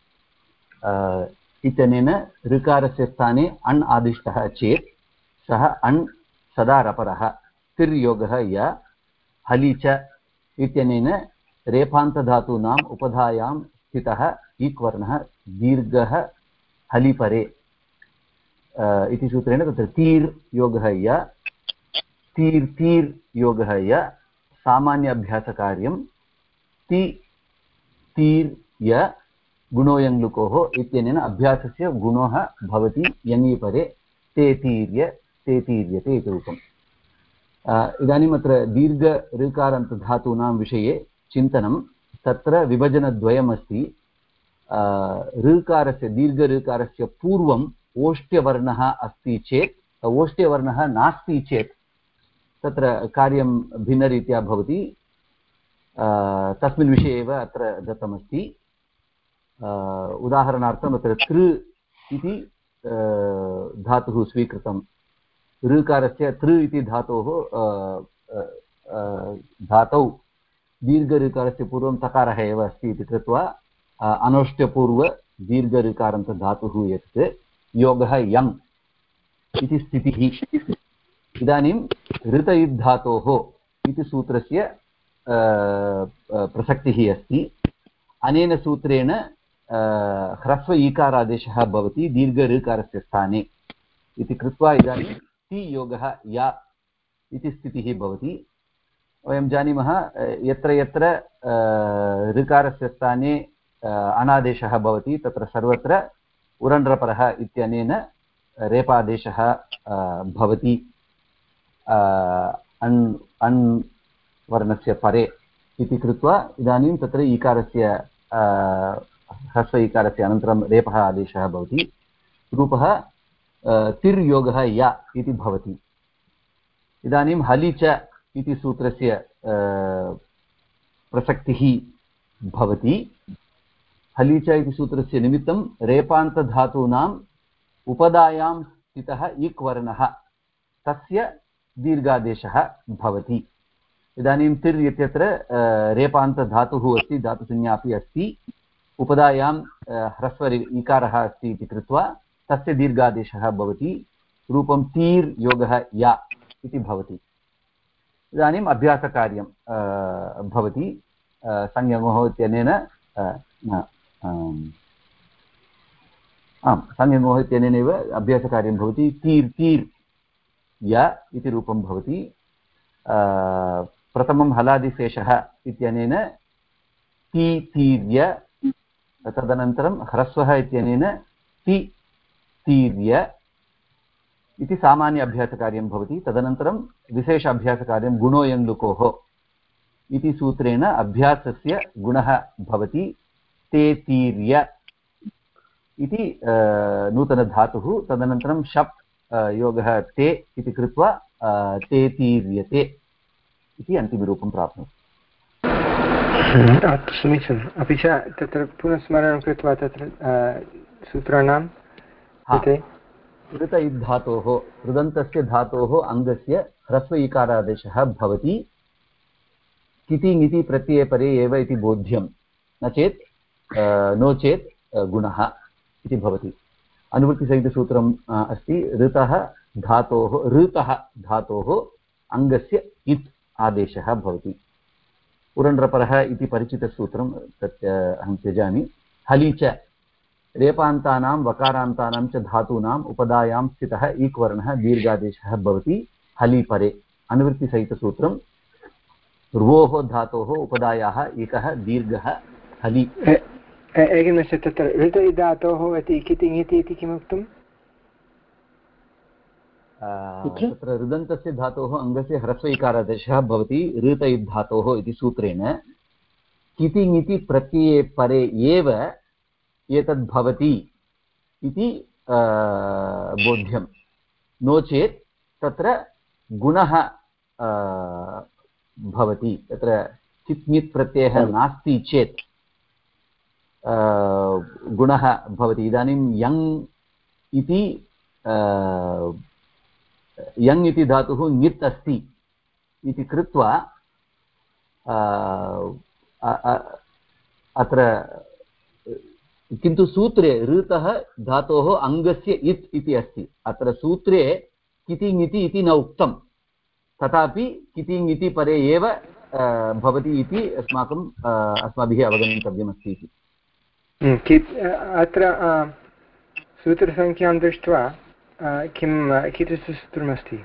इत्यनेन ऋकारस्य स्थाने अण् आदिष्टः चेत् सः अण् सदा रपरः तिर्योगः य हलि च इत्यनेन रेफान्तधातूनाम् उपधायां स्थितः इक् वर्णः दीर्घः हलिपरे इति सूत्रेण तत्र तीर् योगः य तीर् तीर् योगः य सामान्य अभ्यासकार्यं ति तीर् य गुणोयङ्लुकोः इत्यनेन अभ्यासस्य गुणः भवति यङि परे ते तीर्य ते तीर्यते इति रूपम् इदानीम् अत्र दीर्घ ऋकारान्तधातूनां विषये चिन्तनं तत्र विभजनद्वयमस्ति ऋकारस्य दीर्घ ऋकारस्य पूर्वम् ओष्ट्यवर्णः अस्ति चेत् ओष्ट्यवर्णः नास्ति चेत् तत्र कार्यं भिन्नरीत्या भवति तस्मिन् विषये एव अत्र दत्तमस्ति उदाहरणार्थम् अत्र तृ इति धातुः स्वीकृतं ऋकारस्य तृ इति धातोः धातौ दीर्घऋकारस्य पूर्वं तकारः एव अस्ति इति कृत्वा अनौष्ट्यपूर्वदीर्घऋकारान्तधातुः यत् योगः यङ् इति स्थितिः। इदानीं ऋतयुद्धातोः इति सूत्रस्य प्रसक्तिः अस्ति। अनेन सूत्रेण ह्रस्व ईकारादेशः भवति दीर्घऋकारस्य स्थाने इति कृत्वा इदानीं ति योगः या इति स्थितिः भवति। वयं जानीमः यत्र यत्र ऋकारस्य स्थाने अनादेशः भवति तत्र सर्वत्र उरण्ड्रपरः इत्यनेन रेपादेशः भवति अण् अण् वर्णस्य परे इति कृत्वा इदानीं तत्र ईकारस्य ह्रस्व ईकारस्य अनन्तरं रेपः आदेशः भवति। रूपः तिर्योगः या इति भवति। इदानीं हलि च इति सूत्रस्य प्रसक्तिः भवति। हलि च इति सूत्रस्य निमित्तं रेपान्तधातूनाम् उपदायां स्थितः इक् वर्णः तस्य दीर्घादेशः भवति। इदानीं तिर् इत्यत्र रेपान्तधातुः अस्ति, धातुसंज्ञा अपि अस्ति, उपदायां ह्रस्व इकारः अस्ति इति कृत्वा तस्य दीर्घादेशः भवति। रूपं तीर् योगः या इति भवति। इदानीम् अभ्यासकार्यं भवति। संयमः इत्यनेन आम् संयमः इत्यनेनैव अभ्यासकार्यं भवति। तीर् तीर् य इति रूपं भवति। प्रथमं हलादिशेषः इत्यनेन ति तीर्य, तदनन्तरं ह्रस्वः इत्यनेन ति तीर्य इति सामान्य अभ्यासकार्यं भवति। तदनन्तरं विशेष अभ्यासकार्यं गुणो यङ्लुकोः इति सूत्रेण अभ्यासस्य गुणः भवति ते तीर्य इति नूतनधातुः। तदनन्तरं शप् योगः ते इति कृत्वा ते तीर्यते इति अन्तिमरूपं प्राप्नोति। समीचीनम्। अपि च तत्र पुनः स्मरणं कृत्वा तत्र सूत्राणां ऋतयुद्धातोः ऋदन्तस्य धातोः अङ्गस्य ह्रस्व इकारादेशः भवति। किति ङिति प्रत्यये परे एव इति बोध्यं, न चेत् नो चेत् गुणः इति भवति। अनुवृत्तिसहितसूत्रम् अस्ति। ऋतः धातोः ऋतः धातोः अङ्गस्य इत् आदेशः भवति। उरण्ड्रपरः इति परिचितसूत्रं तत् अहं त्यजामि। हलि च रेपान्तानां वकारान्तानां च धातूनाम् उपदायां स्थितः ईक् वर्णः दीर्घादेशः भवति हलिपरे। अनुवृत्तिसहितसूत्रं र्वोः धातोः उपदायाः एकः दीर्घः हलि। एकनिमिष, तत्र ऋतयुधातोः इति किति ङिति इति किमुक्तम्? तत्र ऋदन्तस्य धातोः अङ्गस्य ह्रस्व इकारादेशः भवति ऋतयुद्धातोः इति सूत्रेण। किति ङिति प्रत्यये परे एव एतद् भवति इति बोध्यं, नो चेत् तत्र गुणः भवति। तत्र चित् प्रत्ययः नास्ति चेत् गुणः भवति। इदानीं यङ् इति यङ् इति धातुः ङित् अस्ति इति कृत्वा अत्र किन्तु सूत्रे ऋतः धातोः अङ्गस्य इत् इति अस्ति। अत्र सूत्रे किति ङिति इति न उक्तं, तथापि किति ङिति परे एव भवति इति अस्माकं अस्माभिः अवगन्तव्यमस्ति इति। अत्र सूत्रसङ्ख्यां दृष्ट्वा किं कीदृशसूत्रमस्ति?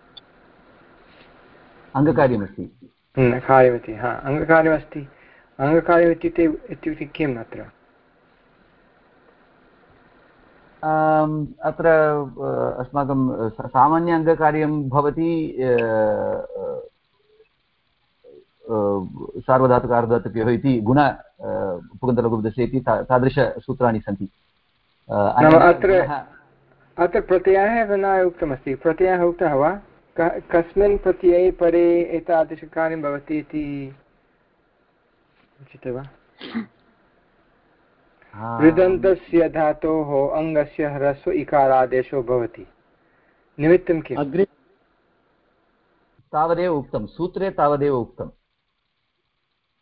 अङ्गकार्यमस्ति। कार्यमस्ति। हा, अङ्गकार्यमस्ति। अङ्गकार्यम् इत्युक्ते इत्युक्ते किम् अत्र? अत्र अस्माकं सामान्य अङ्गकार्यं भवति सार्वधातुक अर्धधातुकयोः इति गुण पुगन्तलघुपदस्य इति तादृशसूत्राणि सन्ति। अत्र अत्र प्रत्ययः एव न उक्तमस्ति। प्रत्ययः उक्तः वा? कस्मिन् प्रत्यये परे एतादृशकार्यं भवति इति उच्यते वा? ऋदन्तस्य धातोः अङ्गस्य ह्रस्व इकारादेशो भवति। निमित्तं किम्? अग्रे तावदेव उक्तं, सूत्रे तावदेव उक्तं।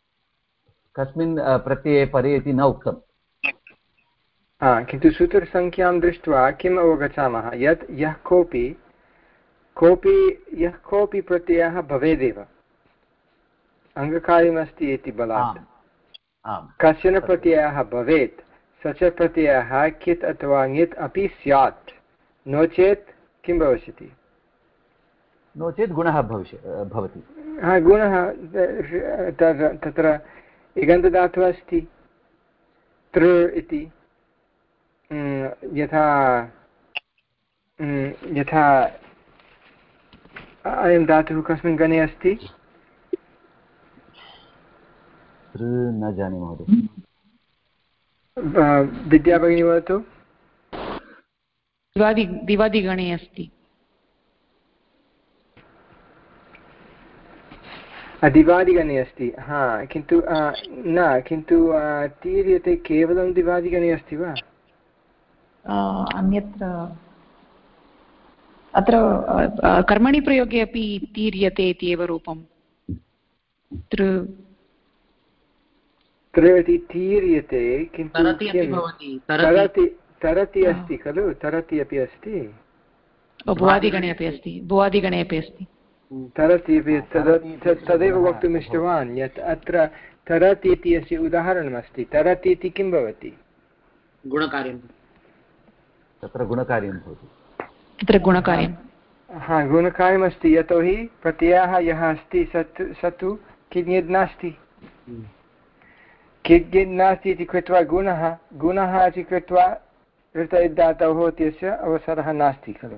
कस्मिन् प्रत्यये परे इति न उक्तम्। किन्तु सूत्रसङ्ख्यां दृष्ट्वा किम् अवगच्छामः यत् यः कोऽपि कोऽपि यः कोऽपि प्रत्ययः भवेदेव अङ्गकार्यमस्ति इति बलात् कश्चन प्रत्ययः भवेत् स च प्रत्ययः कित् अथवा ङित् अपि स्यात् नो चेत् किं भविष्यति नो चेत् गुणः भविष्य भवति हा गुणः तत्र इगन्तधातुः अस्ति तृ इति यथा यथा अयं धातुः कस्मिन् गणे अस्ति न जाने महोदय विद्या भगिनी वदतु दिवादि दिवादिगणे अस्ति दिवादिगणे अस्ति हा किन्तु न किन्तु तीर्यते केवलं दिवादिगणे अस्ति वा अन्यत्र अत्र कर्मणि प्रयोगे अपि तीर्यते इति एव रूपं तृ तृ इति तीर्यते किन्तु तरति तरति अस्ति खलु तरति अपि अस्ति भुवादिगणे अपि अस्ति भुवादिगणे अपि अस्ति तरति अपि तदेव वक्तुम् इष्टवान् यत् अत्र तरति इति अस्य उदाहरणमस्ति तरति इति किं भवति गुणकार्यं तत्र गुणकार्यं भवति तत्र गुणकार्यं हा गुणकार्यमस्ति यतोहि प्रत्ययः यः अस्ति स तु किञ्चित् नास्ति किञ्चित् नास्ति इति कृत्वा गुणः गुणः इति कृत्वा ऋतधातोः इत्यस्य अवसरः नास्ति खलु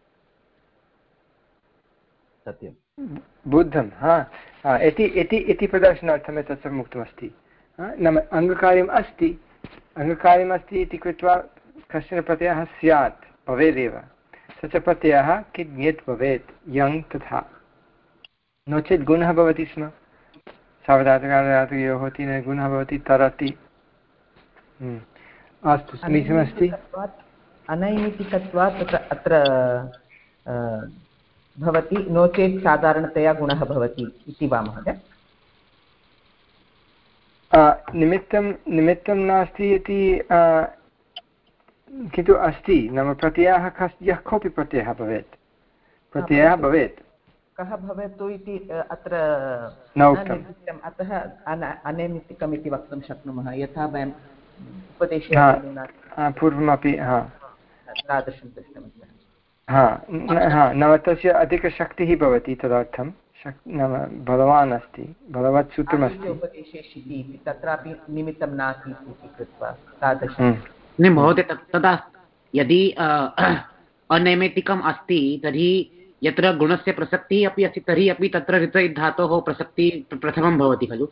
सत्यं बुद्धं हा इति इति इति प्रदर्शनार्थम् एतत् सर्वम् उक्तमस्ति नाम अङ्गकार्यम् अस्ति अङ्गकार्यम् अस्ति इति कृत्वा कश्चन प्रत्ययः स्यात् भवेदेव स च प्रत्ययः किञ्चित् भवेत् यङ् तथा नो चेत् गुणः भवति स्म सावधातुकार्धातुकयोः तेन गुणः भवति तरति अस्तु समीचीनमस्ति अनैमितिकत्वात् अत्र भवति नो चेत् साधारणतया गुणः भवति इति वा महोदय निमित्तं निमित्तं नास्ति इति किन्तु अस्ति नाम प्रत्ययः कस् यः कोऽपि प्रत्ययः भवेत् प्रत्ययः भवेत् कः भवतु इति अत्र न उक्तम् अतः अनैमित्तिकम् इति वक्तुं शक्नुमः यथा वयम् उपदेशे पूर्वमपि हा तादृशं दृष्टवन्तः हा हा नाम तस्य अधिकशक्तिः भवति तदर्थं शक् नाम बलवान् अस्ति बलवत् सूत्रमस्ति उपदेशे शिति इति तत्रापि निमित्तं नास्ति इति कृत्वा तादृशं महोदय तदा यदि अनैमित्तिकम् अस्ति तर्हि यत्र गुणस्य प्रसक्तिः अपि अस्ति तर्हि अपि तत्र ऋत धातोः प्रसक्तिः प्रथमं भवति खलु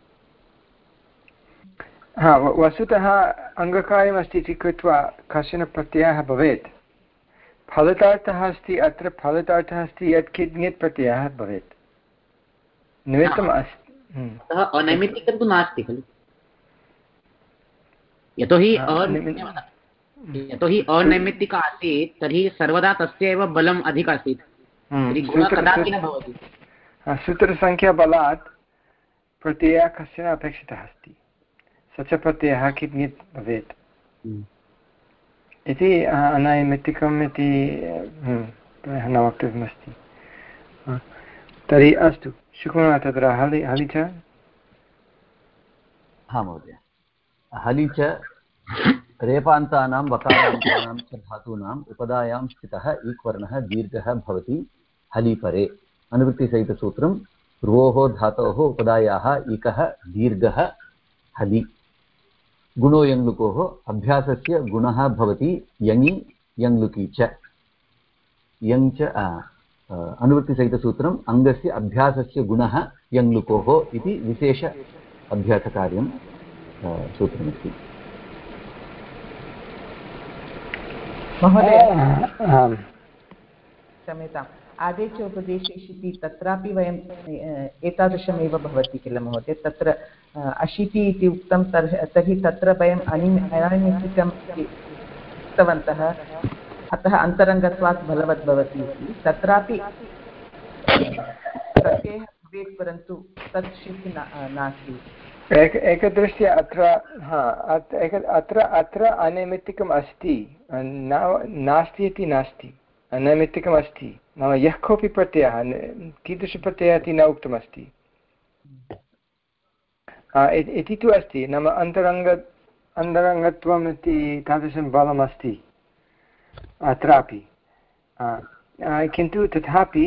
हा वस्तुतः अङ्गकार्यमस्ति इति कृत्वा कश्चन प्रत्ययः भवेत् फलितार्थः अस्ति अत्र फलितार्थः अस्ति यत् किञ्चित् प्रत्ययः भवेत् निमित्तम् अस्ति अनैमित्तिकं तु नास्ति खलु यतोहि यतोहि अनैमित्तिक आसीत् तर्हि सर्वदा तस्य एव बलम् अधिकम् आसीत् सूत्रसङ्ख्याबलात् प्रत्ययः कश्चन अपेक्षितः अस्ति स च प्रत्ययः किञ्चित् भवेत् इति अनैमित्तिकम् इति न वक्तव्यमस्ति तर्हि अस्तु शक्नुमः तत्र हलि हलि च हा महोदय हलि च रेपान्तानां वकारान्तानां च धातूनाम् उपधायां स्थितः ईक्वर्णः दीर्घः भवति हलिपरे अनुवृत्तिसहितसूत्रं ध्रुवोः धातोः उपधायाः इकः दीर्घः हलि गुणो यङ्लुकोः अभ्यासस्य गुणः भवति यङि यङ्लुकी च यङ् च अनुवृत्तिसहितसूत्रम् अङ्गस्य अभ्यासस्य गुणः यङ्लुकोः इति विशेष अभ्यासकार्यं सूत्रमस्ति महोदय क्षम्यताम् आदेश उपदेशे शिति तत्रापि वयम् एतादृशमेव भवति किल महोदय तत्र अशीति इति उक्तं तर्हि तत्र वयम् अनैमित्तिकम् उक्तवन्तः अतः अन्तरङ्गत्वात् बलवत् भवति इति तत्रापि प्रत्ययः भवेत् परन्तु तत् शिति नास्ति एक एकदृष्ट्या अत्र हा एक अत्र अत्र अनैमित्तिकम् अस्ति नास्ति इति नास्ति अनैमित्तिकम् अस्ति नाम यः कोऽपि प्रत्ययः कीदृशप्रत्ययः इति न उक्तमस्ति इति तु अस्ति नाम अन्तरङ्ग अन्तरङ्गत्वम् इति तादृशं बलमस्ति अत्रापि किन्तु तथापि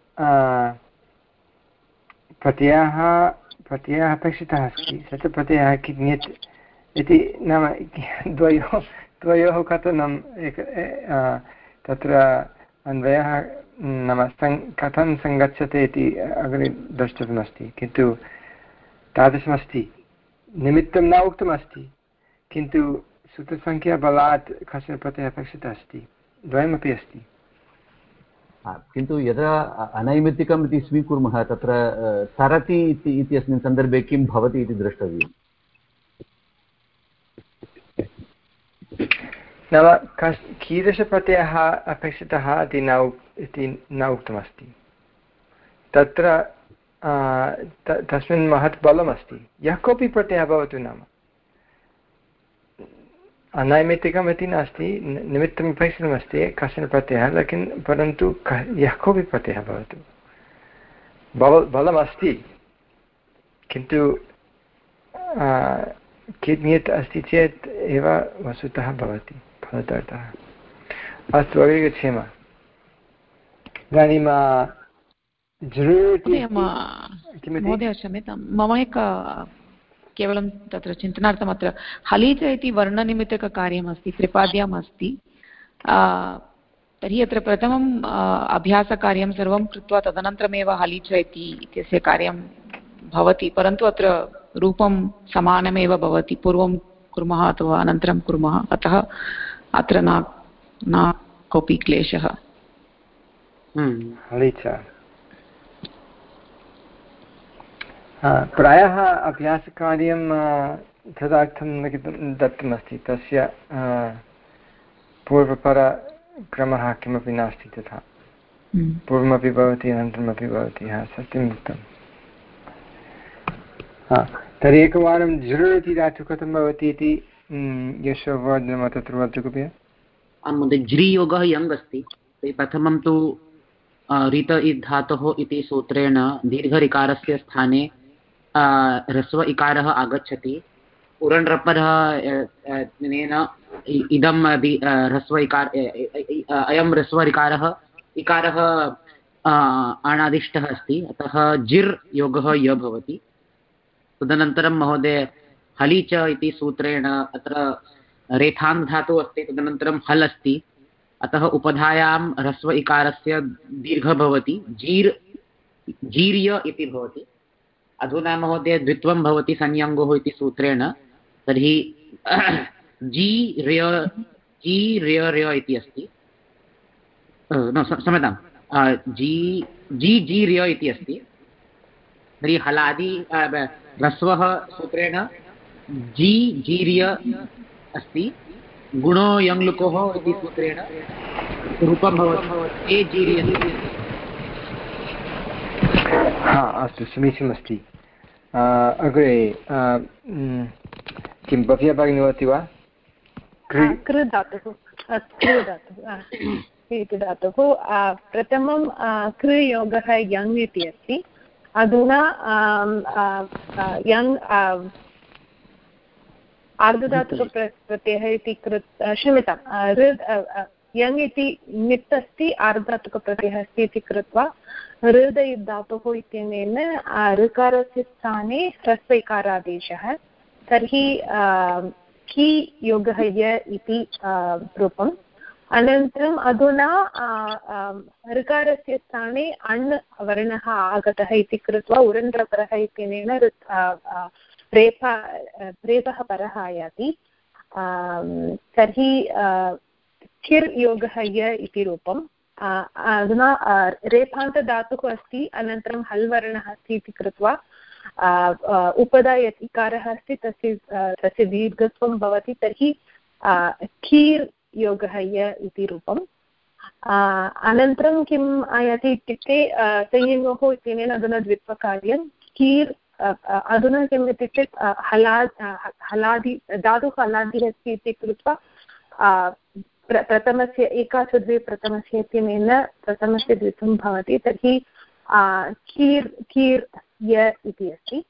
प्रत्ययः प्रत्ययः अपेक्षितः अस्ति स च प्रत्ययः किञ्चित् इति नाम द्वयोः द्वयोः कथनम् एक तत्र अन्वयः नाम सङ् कथं सङ्गच्छते इति अग्रे द्रष्टव्यमस्ति किन्तु तादृशमस्ति निमित्तं न उक्तमस्ति किन्तु सूत्रसङ्ख्याबलात् कश्चन प्रत्ययः अपेक्षितः अस्ति द्वयमपि अस्ति किन्तु यदा अनैमित्तिकम् इति स्वीकुर्मः तत्र सरति इति इत्यस्मिन् सन्दर्भे किं भवति इति द्रष्टव्यम् नाम कस् कीदृशप्रत्ययः अपेक्षितः इति न इति न उक्तमस्ति तत्र तस्मिन् महत् बलमस्ति यः कोऽपि प्रत्ययः भवतु नाम अनैमित्तिकम् इति नास्ति निमित्तम् अपेक्षितमस्ति कश्चन प्रत्ययः लेकिन् परन्तु यः कोऽपि प्रत्ययः भवतु बल बलमस्ति किन्तु किञ्चित् अस्ति चेत् एव वस्तुतः भवति फलतः अस्तु अग्रे गच्छेम इदानीं महोदय क्षम्यतां मम एक केवलं तत्र चिन्तनार्थम् अत्र हलीच इति वर्णनिमित्तककार्यमस्ति त्रिपाद्याम् अस्ति तर्हि अत्र प्रथमम् अभ्यासकार्यं सर्वं कृत्वा तदनन्तरमेव हलीच इति इत्यस्य कार्यं भवति परन्तु अत्र रूपं समानमेव भवति पूर्वं कुर्मः अथवा अनन्तरं कुर्मः अतः अत्र न न कोऽपि क्लेशः हलीच प्रायः अभ्यासकार्यं तदर्थं लिखितं दत्तमस्ति तस्य पूर्वपरक्रमः किमपि नास्ति तथा पूर्वमपि भवति अनन्तरमपि भवति हा सत्यम् उक्तं हा तर्हि एकवारं झृ इति धातुः कथं भवति इति यशोवर्धनं तत्र वदतु कृपया आं महोदय ज्रीयोगः यङ् अस्ति प्रथमं तु ऋत धातोः इति सूत्रेण दीर्घरिकारस्य स्थाने ह्रस्व इकारः आगच्छति उरण्रपरः इदं ह्रस्व इकार अयं ह्रस्व इकारः इकारः आणादिष्टः अस्ति अतः जिर् योगः य भवति तदनन्तरं महोदय हलि च इति सूत्रेण अत्र रेथान् धातुः अस्ति तदनन्तरं हल् अस्ति अतः उपधायां ह्रस्व इकारस्य दीर्घः भवति जीर् जीर्य इति भवति अधुना महोदय द्वित्वं भवति संयङ्गोः इति सूत्रेण तर्हि जी र्य जी र्य र्य इति अस्ति न क्षम्यतां जी जी जी र्य इति अस्ति तर्हि हलादि ह्रस्वः सूत्रेण जी जीर्य अस्ति गुणो यङ्लुकोः इति सूत्रेण रूपं भवति ए जीर्यते हा अस्तु समीचीनमस्ति अग्रे किं भव्या भगिनी वदति वा कृ धातुः कृ धातुः इति धातुः प्रथमं कृयोगः यङ् इति अस्ति अधुना यङ् आर्धधातुकप्रत्ययः इति कृत् क्षम्यतां यङ् इति नित् अस्ति आर्धधातुकप्रत्ययः अस्ति इति कृत्वा हृद धातुः इत्यनेन ऋकारस्य स्थाने ह्रस्व इकारादेशः तर्हि कि योगः य इति रूपम् अनन्तरम् अधुना ऋकारस्य स्थाने अण् वर्णः आगतः इति कृत्वा उरण्रपरः इत्यनेन रेफा रेफः परः आयाति तर्हि किर् योगः य इति रूपम् अधुना रेफान्तधातुः अस्ति अनन्तरं हल् वर्णः अस्ति इति कृत्वा उपदा यत् इकारः अस्ति तस्य तस्य दीर्घत्वं भवति तर्हि कीर् योगः य इति रूपम् अनन्तरं किम् आयाति इत्युक्ते संयोगोः इत्यनेन अधुना द्वित्वकार्यं कीर् अधुना किम् इत्युक्ते हला हलादि धातुः हलादिः अस्ति इति कृत्वा प्रथमस्य एकाचु द्वे प्रथमस्य इत्यनेन प्रथमस्य द्वित्वं भवति। तर्हि कीर् कीर् य इति अस्ति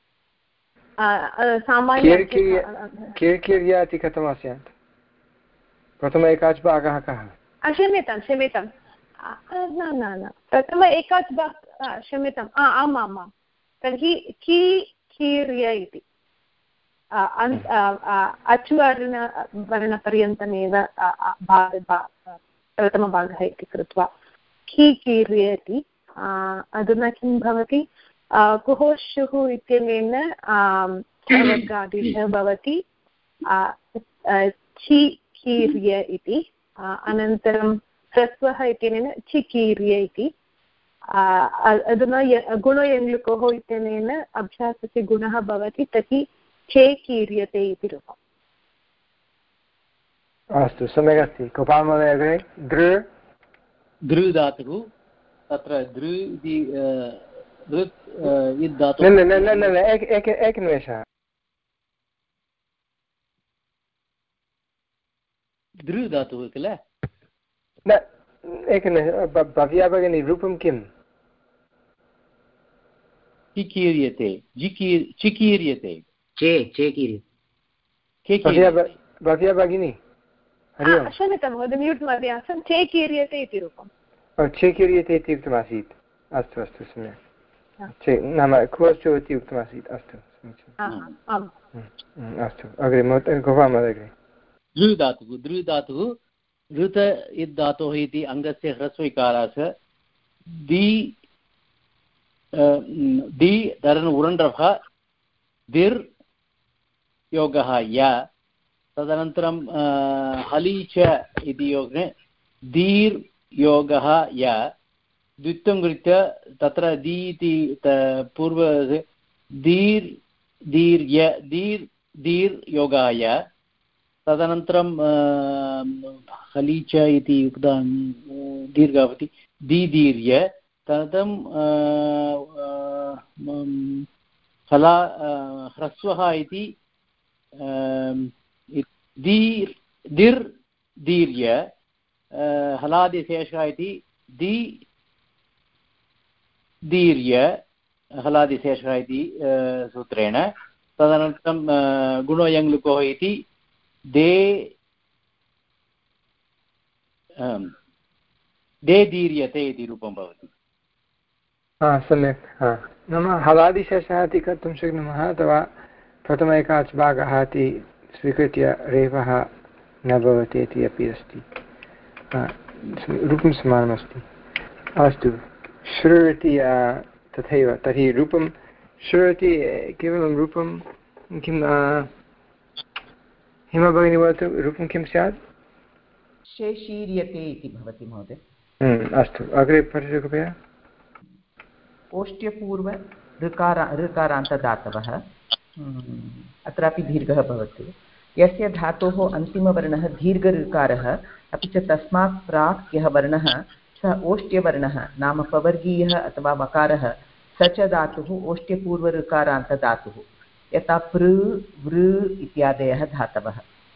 सामान्य कीर्किर्य इति कथं स्यात्? प्रथम एकाच् भागः कः? क्षम्यतां क्षम्यतां न न न प्रथम एकाच् भागः क्षम्यताम् आम् आम् आम् तर्हि की कीर्य इति अच् वर्ण वर्णपर्यन्तमेव प्रथमभागः इति कृत्वा की कीर्य इति। अधुना किं भवति कुहोशुः इत्यनेन वर्गादेशः भवति छि कीर्य इति। अनन्तरं ह्रस्वः इत्यनेन चिकीर्य इति। अधुना गुणयङ्लुकोः इत्यनेन अभ्यासस्य गुणः भवति तर्हि चे कीर्यते इति रूपम्। अस्तु सम्यक् अस्ति। गोपाल महोदय अग्रे दृ दृ धातुः तत्र दृ इति इद् धातुः न न न न एकनिमेषः दृ धातुः किल न एकनिमेषः भव्या भगिनी रूपं किम्? चिकीर्यते चिकीर्यते चे चे कीर्यते भव्या भगिनी हरि ओम् क्षम्यतां महोदय म्यूट् मध्ये आसन् चे कीर्यते इति रूपं चे कीर्यते इति उक्तमासीत्। अस्तु अस्तु सम्यक् चे नाम कुवश्चो इति उक्तमासीत्। अस्तु अस्तु अग्रे गोपाल महोदय अग्रे दृ धातुः दृ धातुः ऋत इद् धातोः इति अङ्गस्य ह्रस्वविकाराः दि दि धरन् उरण्ड्रभः दिर् योगः य तदनन्तरं हलि च इति योगे दीर् योगः य द्वित्वं कृत्य तत्र दि इति पूर्व दीर् दीर्य दीर् दीर् योगः य तदनन्तरं हलि च इति उक्तं दीर्घः भवति दीदीर्य तदनन्तरं हला ह्रस्वः इति दीर् दिर् दीर्य हलादिशेषः इति दि दीर्य हलादिशेषः इति सूत्रेण तदनन्तरं गुणयङ्लुकोः इति दे दे दीर्यते इति रूपं भवति। हा सम्यक् हा नाम हलादिशेषः इति कर्तुं शक्नुमः अथवा प्रथम एकाच् भागः इति स्वीकृत्य रेफः न भवति इति अपि अस्ति। रूपं समानमस्ति। अस्तु श्रु इति तथैव तर्हि रूपं श्रु इति केवलं रूपं किं हिमा भगिनी वदतु रूपं किं स्यात्? शेषीर्यते इति भवति महोदय। अस्तु अग्रे पठतु कृपया। ओष्ट्यपूर्व ऋकार ऋकारान्तदातवः अत्रापि दीर्घः भवति। यस्य धातोः अन्तिमवर्णः दीर्घऋकारः अपि च तस्मात् प्राक् यः वर्णः सः ओष्ट्यवर्णः नाम पवर्गीयः अथवा वकारः स च धातुः ओष्ट्यपूर्वऋकारान्तदातुः यथा पृ वृ इत्यादयः धातवः।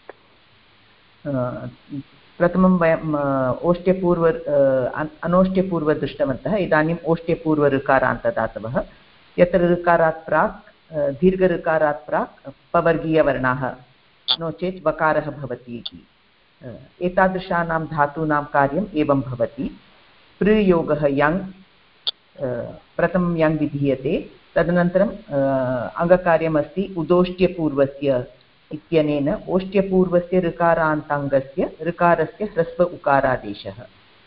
प्रथमं वयम् ओष्ट्यपूर्व अनोष्ट्यपूर्व दृष्टवन्तः। इदानीम् ओष्ट्यपूर्वऋकारान्तदातवः यत्र ऋकारात् प्राक् दीर्घऋकारात् प्राक् पवर्गीयवर्णाः नो चेत् वकारः भवति इति। एतादृशानां धातूनां कार्यम् एवं भवति। प्रयोगः यङ् प्रथमं यङ् विधीयते तदनन्तरम् अङ्गकार्यमस्ति उदोष्ट्यपूर्वस्य इत्यनेन ओष्ट्यपूर्वस्य ऋकारान्ताङ्गस्य ऋकारस्य ह्रस्व उकारादेशः।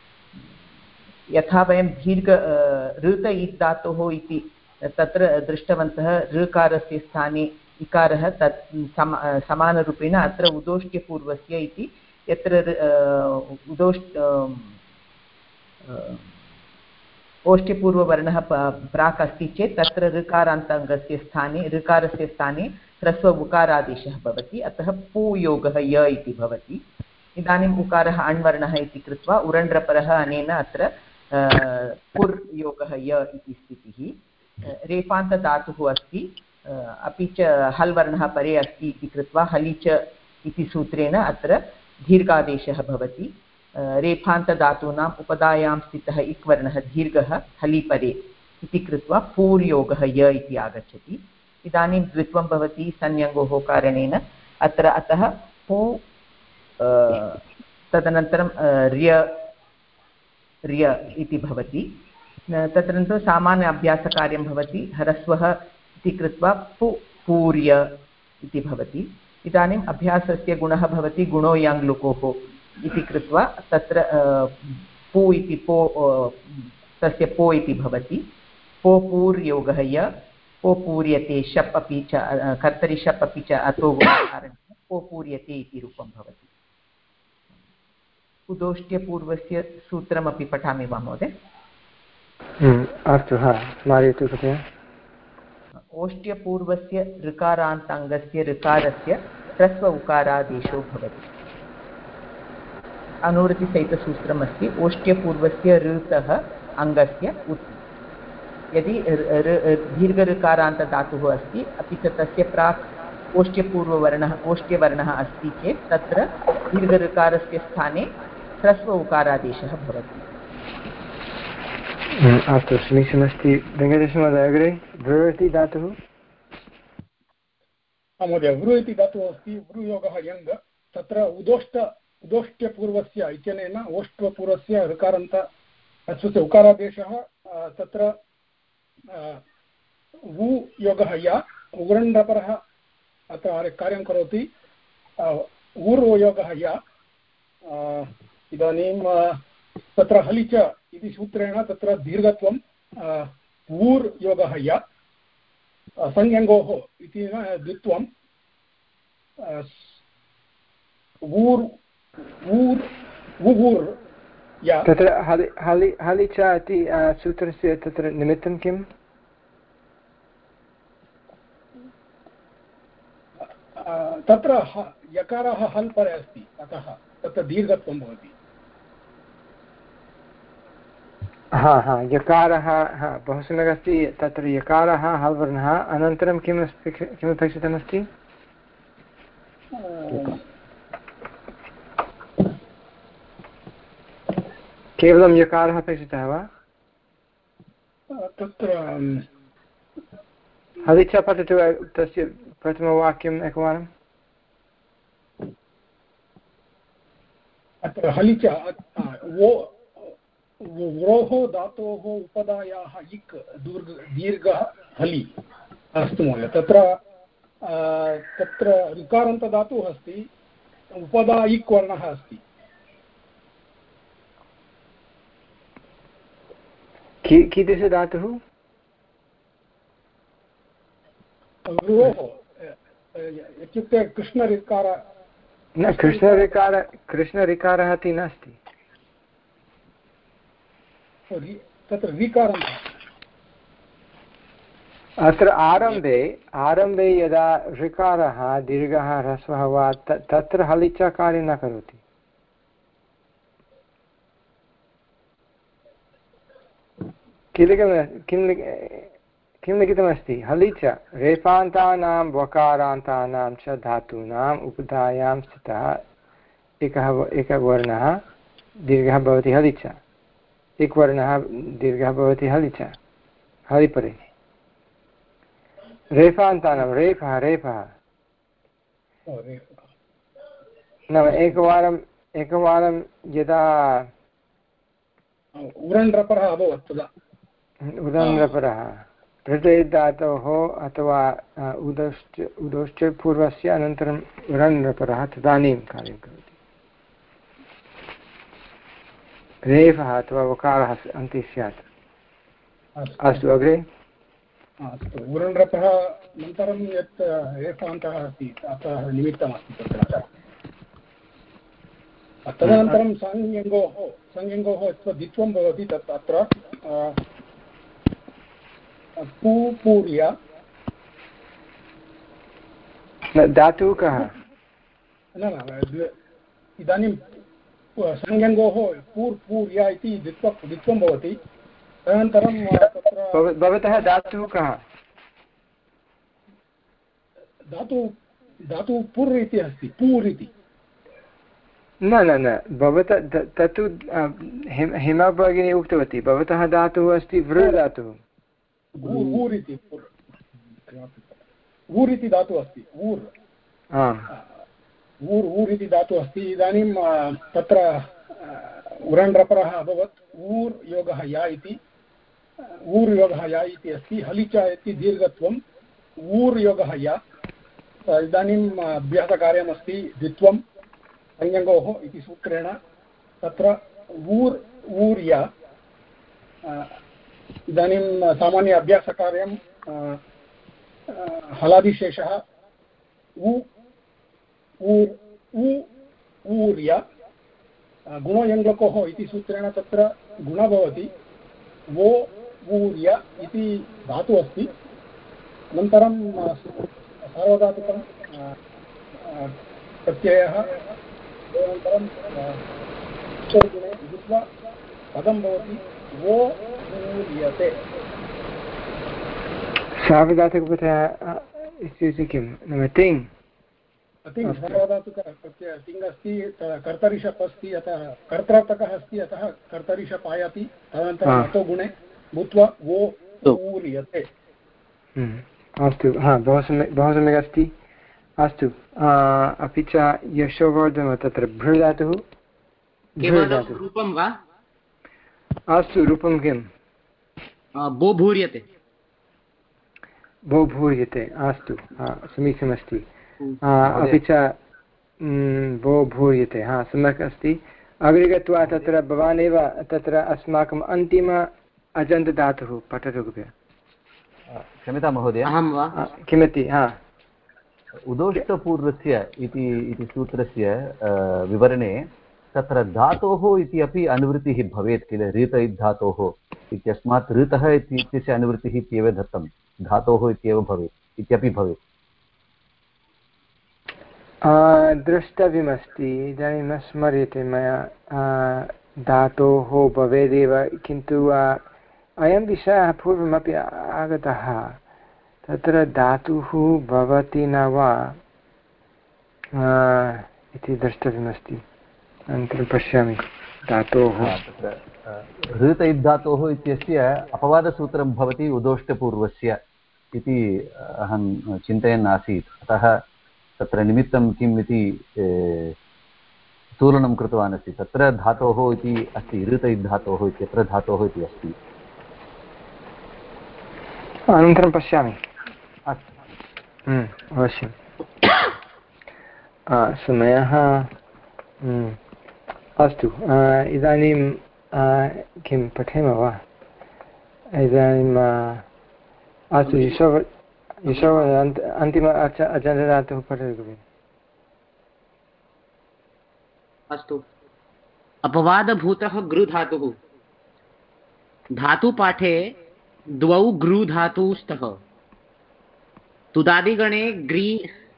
यथा वयं दीर्घ ऋत इत् धातोः इति तत्र दृष्टवन्तः ऋकारस्य स्थाने इकारः तत् सम समानरूपेण अत्र उदोष्ट्यपूर्वस्य इति यत्र उदोष्ट ओष्ट्यपूर्ववर्णः प्राक् अस्ति चेत् तत्र ऋकारान्ताङ्गस्य स्थाने ऋकारस्य स्थाने ह्रस्व उकारादेशः भवति। अतः पूयोगः य इति भवति। इदानीम् उकारः अण्वर्णः इति कृत्वा उरण्ड्रपरः अनेन अत्र पुर् योगः य इति स्थितिः। रेफान्तधातुः अस्ति अपि च हल् वर्णः परे अस्ति इति कृत्वा हलि च इति सूत्रेण अत्र दीर्घादेशः भवति। रेफान्तधातूनाम् उपधायां स्थितः इक् वर्णः दीर्घः हलि परे इति कृत्वा पूर्योगः य इति आगच्छति। इदानीं द्वित्वं भवति संज्ञयोः कारणेन अत्र अतः पू तदनन्तरं र्य र्य इति भवति। तदनन्तरं सामान्य अभ्यासकार्यं भवति ह्रस्वः इति कृत्वा पु पूर्य इति भवति। इदानीम् अभ्यासस्य गुणः भवति गुणो याङ् लुकोः इति कृत्वा तत्र पु इति पो तस्य पो इति भवति। पो पूर्योगः य पो पूर्यते शप् अपि च कर्तरि शप् अपि च अतो कारणेन पो पूर्यते इति रूपं भवति। उदोष्ट्यपूर्वस्य सूत्रमपि पठामि वा महोदय? अस्तु, हा स्मारयतु कृपया। ओष्ट्यपूर्वस्य ऋकारान्ताङ्गस्य ऋकारस्य ह्रस्व उकारादेशो भवति। अनुवृत्तिसहितसूत्रम् अस्ति ओष्ट्यपूर्वस्य ऋतः अङ्गस्य उत्। यदि दीर्घऋकारान्तधातुः अस्ति अपि च तस्य प्राक् ओष्ट्यपूर्ववर्णः ओष्ट्यवर्णः अस्ति चेत् तत्र दीर्घऋकारस्य स्थाने ह्रस्व उकारादेशः भवति। अस्तु, समीचीनमस्ति। वेङ्कटेशमहोदय अग्रे वृ इति धातुः। महोदय वृ इति धातुः अस्ति वृयोगः यङ्। तत्र उदोष्ट उदोष्ट्यपूर्वस्य इत्यनेन ओष्ट्वपूर्वस्य ऋकारान्त अस्य उकारादेशः तत्र वु योगः य उगृण्डपरः अत्र कार्यं करोति। ऊर्वयोगः य इदानीं तत्र हलि च इति सूत्रेण तत्र दीर्घत्वं ऊर् योगः य संज्ञयोः इति द्वित्वं ऊर् ऊर् वुवूर् य। तत्र हलि हलि हलि च इति सूत्रस्य तत्र निमित्तं किम्? तत्र यकारः हल् परे अस्ति अतः तत्र दीर्घत्वं भवति। हा हा यकारः हा बहु सम्यक् अस्ति। तत्र यकारः हल् वर्णः अनन्तरं किम् अस्ति किमपेक्षितमस्ति? केवलं यकारः अपेक्षितः वा? तत्र हलि च पठतु तस्य प्रथमवाक्यम् एकवारम्। अत्र हलि च व्रोः धातोः उपधायाः इक् दीर्घ दीर्घः हलि। अस्तु महोदय, तत्र तत्र ऋकारान्तधातुः अस्ति, उपधा इक् वर्णः अस्ति। की कीदृशधातुः? व्रोः इत्युक्ते कृष्णऋकार। न, कृष्णऋकार कृष्णऋकारः इति नास्ति। तत्र ऋकारः अत्र आरम्भे आरम्भे यदा ऋकारः दीर्घः ह्रस्वः वा तत्र हलि च कार्यं न करोति। किं किं किं लिखितमस्ति? हलि च रेफान्तानां वकारान्तानां च धातूनाम् उपधायां स्थितः एकः एकः वर्णः दीर्घः भवति हलि च। इक् वर्णः दीर्घः भवति हलि च हलिपरे। रेफान्तानां रेफः रेफः नाम एकवारम् एकवारं यदा उरण्ड्रपरः अभवत् तदा उदण्ड्रपरः प्रत्यय धातोः अथवा उदश्च उदोश्च पूर्वस्य अनन्तरम् उरण्ड्रपरः तदानीं कार्यं करोति। रेफः अथवा वकारः अन्ते स्यात्। अस्तु अग्रे। अस्तु, उरण्ड्रपः अनन्तरं यत् रेफान्तः अस्ति अतः निमित्तमस्ति तत्र। तदनन्तरं संज्ञयोः संज्ञयोः द्वित्वं भवति तत् अत्र पू पूर्य। धातुः कः? न न इदानीं संज्ञयोः पूर् पूर्य इति द्वित्वं द्वित्वं भवति। तदनन्तरं तत्र भवतः धातुः कः? धातु धातु पुर् इति अस्ति, पूर् इति। न न न भवतः तत्तु हेमा भगिनी उक्तवती भवतः धातुः अस्ति वृ धातुः। ऊर् इति ऊर् इति धातुः अस्ति। ऊर् ऊर् ऊर् इति धातुः अस्ति। इदानीं तत्र उरण्रपरः अभवत्। ऊर् योगः या इति ऊर् योगः या इति अस्ति। हलिच इति दीर्घत्वम् ऊर् योगः या। इदानीम् अभ्यासकार्यमस्ति द्वित्वं संज्ञकोः इति सूत्रेण तत्र ऊर् ऊर्य। इदानीं सामान्य अभ्यासकार्यं हलादिशेषः उ ऊर् उ ऊर्य गुणयङ्लकोः इति सूत्रेण तत्र गुण भवति। वो ऊर्य इति धातुः अस्ति। अनन्तरं सार्वधातुकं प्रत्ययः अनन्तरं गुणे भूत्वा पदं भवति वो ऊर्यते। सार्वधातुकप्रत्ययः इत्युक्ते किं नाम तिङ् तिङ् सार्वधातुकप्रत्ययः तिङ् अस्ति। कर्तरिषप् अस्ति अतः कर्त्रार्थकः अस्ति अतः कर्तरिषप् आयाति। तदनन्तरम् अतो गुणे भूत्वा वो ऊर्यते। अस्तु हा बहु सम्यक् बहु सम्यक् अस्ति। अस्तु अपि च यशोवर्धन तत्र भृ धातुः रूपं वा? अस्तु रूपं किं? भो भूर्यते। भो भूर्यते अस्तु समीचीनमस्ति। अपि च भो भूर्यते हा सम्यक् अस्ति। अग्रे गत्वा तत्र भवान् एव तत्र अस्माकम् अन्तिम अजन्तधातुः पठतु कृपया। क्षम्यतां महोदय किमिति? हा उदोष्टपूर्वस्य इति इति सूत्रस्य विवरणे तत्र धातोः इति अपि अनुवृत्तिः भवेत् किल ऋत धातोः इत्यस्मात् ऋतः इत्यस्य अनुवृत्तिः इत्येव दत्तं धातोः इत्येव भवेत् इत्यपि भवेत्। द्रष्टव्यमस्ति इदानीं न स्मर्यते मया धातोः भवेदेव किन्तु अयं विषयः पूर्वमपि आगतः। तत्र धातुः भवति न वा इति द्रष्टव्यमस्ति। अनन्तरं पश्यामि धातोः तत्र ऋत धातोः इत्यस्य अपवादसूत्रं भवति उदोष्टपूर्वस्य इति अहं चिन्तयन् आसीत्। अतः तत्र निमित्तं किम् इति तुलनं कृतवान् अस्ति। तत्र धातोः इति अस्ति ऋत धातोः इत्यत्र धातोः इति अस्ति। अनन्तरं पश्यामि अवश्यं। समयः अस्तु। इदानीं किं पठेम वा? इदानीम् अस्तु यशो यशो अन्तिम अजन्तधातुः पठतु। अस्तु। अपवादभूतः गृ धातुः। धातुपाठे द्वौ गृ धातुः स्तः। तुदादिगणे ग्री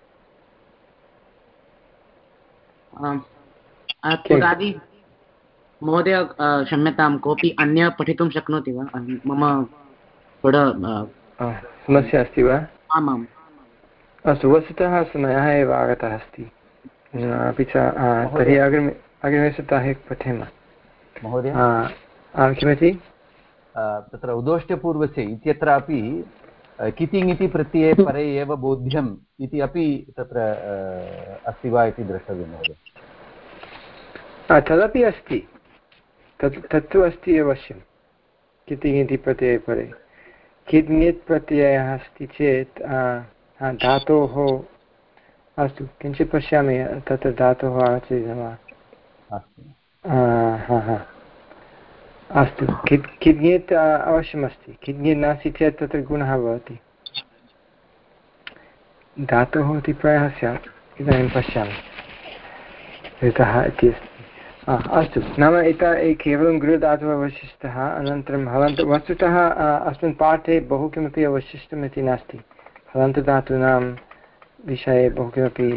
तुदादि महोदय क्षम्यतां कोऽपि अन्य पठितुं शक्नोति वा? मम थोडा समस्या अस्ति वा? आमाम्। अस्तु वस्तुतः समयः एव आगतः अस्ति। अपि च तर्हि अग्रिमे अग्रिमे सप्ताहे पठेम महोदय। किमिति? तत्र उदोष्टपूर्वस्य इत्यत्रापि कितिङ् इति प्रत्यये परे एव बोध्यम् इति अपि तत्र अस्ति वा इति द्रष्टव्यं महोदय। तदपि अस्ति। तत् तत्तु अस्ति अवश्यं। कितिङ् इति प्रत्यये परे किद् प्रत्ययः अस्ति चेत् धातोः अस्तु किञ्चित् पश्यामि तत्र धातोः आगच्छति वा? हा हा अस्तु। किद् किद्ञेत् अवश्यमस्ति। किद्ञेत् नास्ति चेत् तत्र गुणः भवति। धातोः इति प्रायः स्यात्। इदानीं पश्यामि ऋतः इति अस्ति। अस्तु नाम इतः केवलं गृहधातुः अवशिष्टः। अनन्तरं हलन्त वस्तुतः अस्मिन् पाठे बहु किमपि अवशिष्टम् इति नास्ति। हलन्तधातूनां विषये बहु किमपि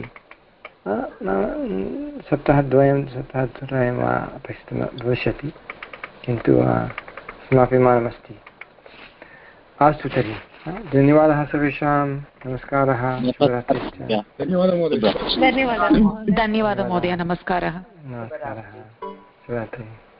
सप्ताहद्वयं सप्ताहत्रयं वा अपेक्षितं भविष्यति। किन्तु नाप्यमानमस्ति। अस्तु तर्हि धन्यवादः सर्वेषां, नमस्कारः, शुभरात्रिश्च। धन्यवादः महोदय। धन्यवादः महोदय, नमस्कारः। नमस्कारः, शुभरात्रिः।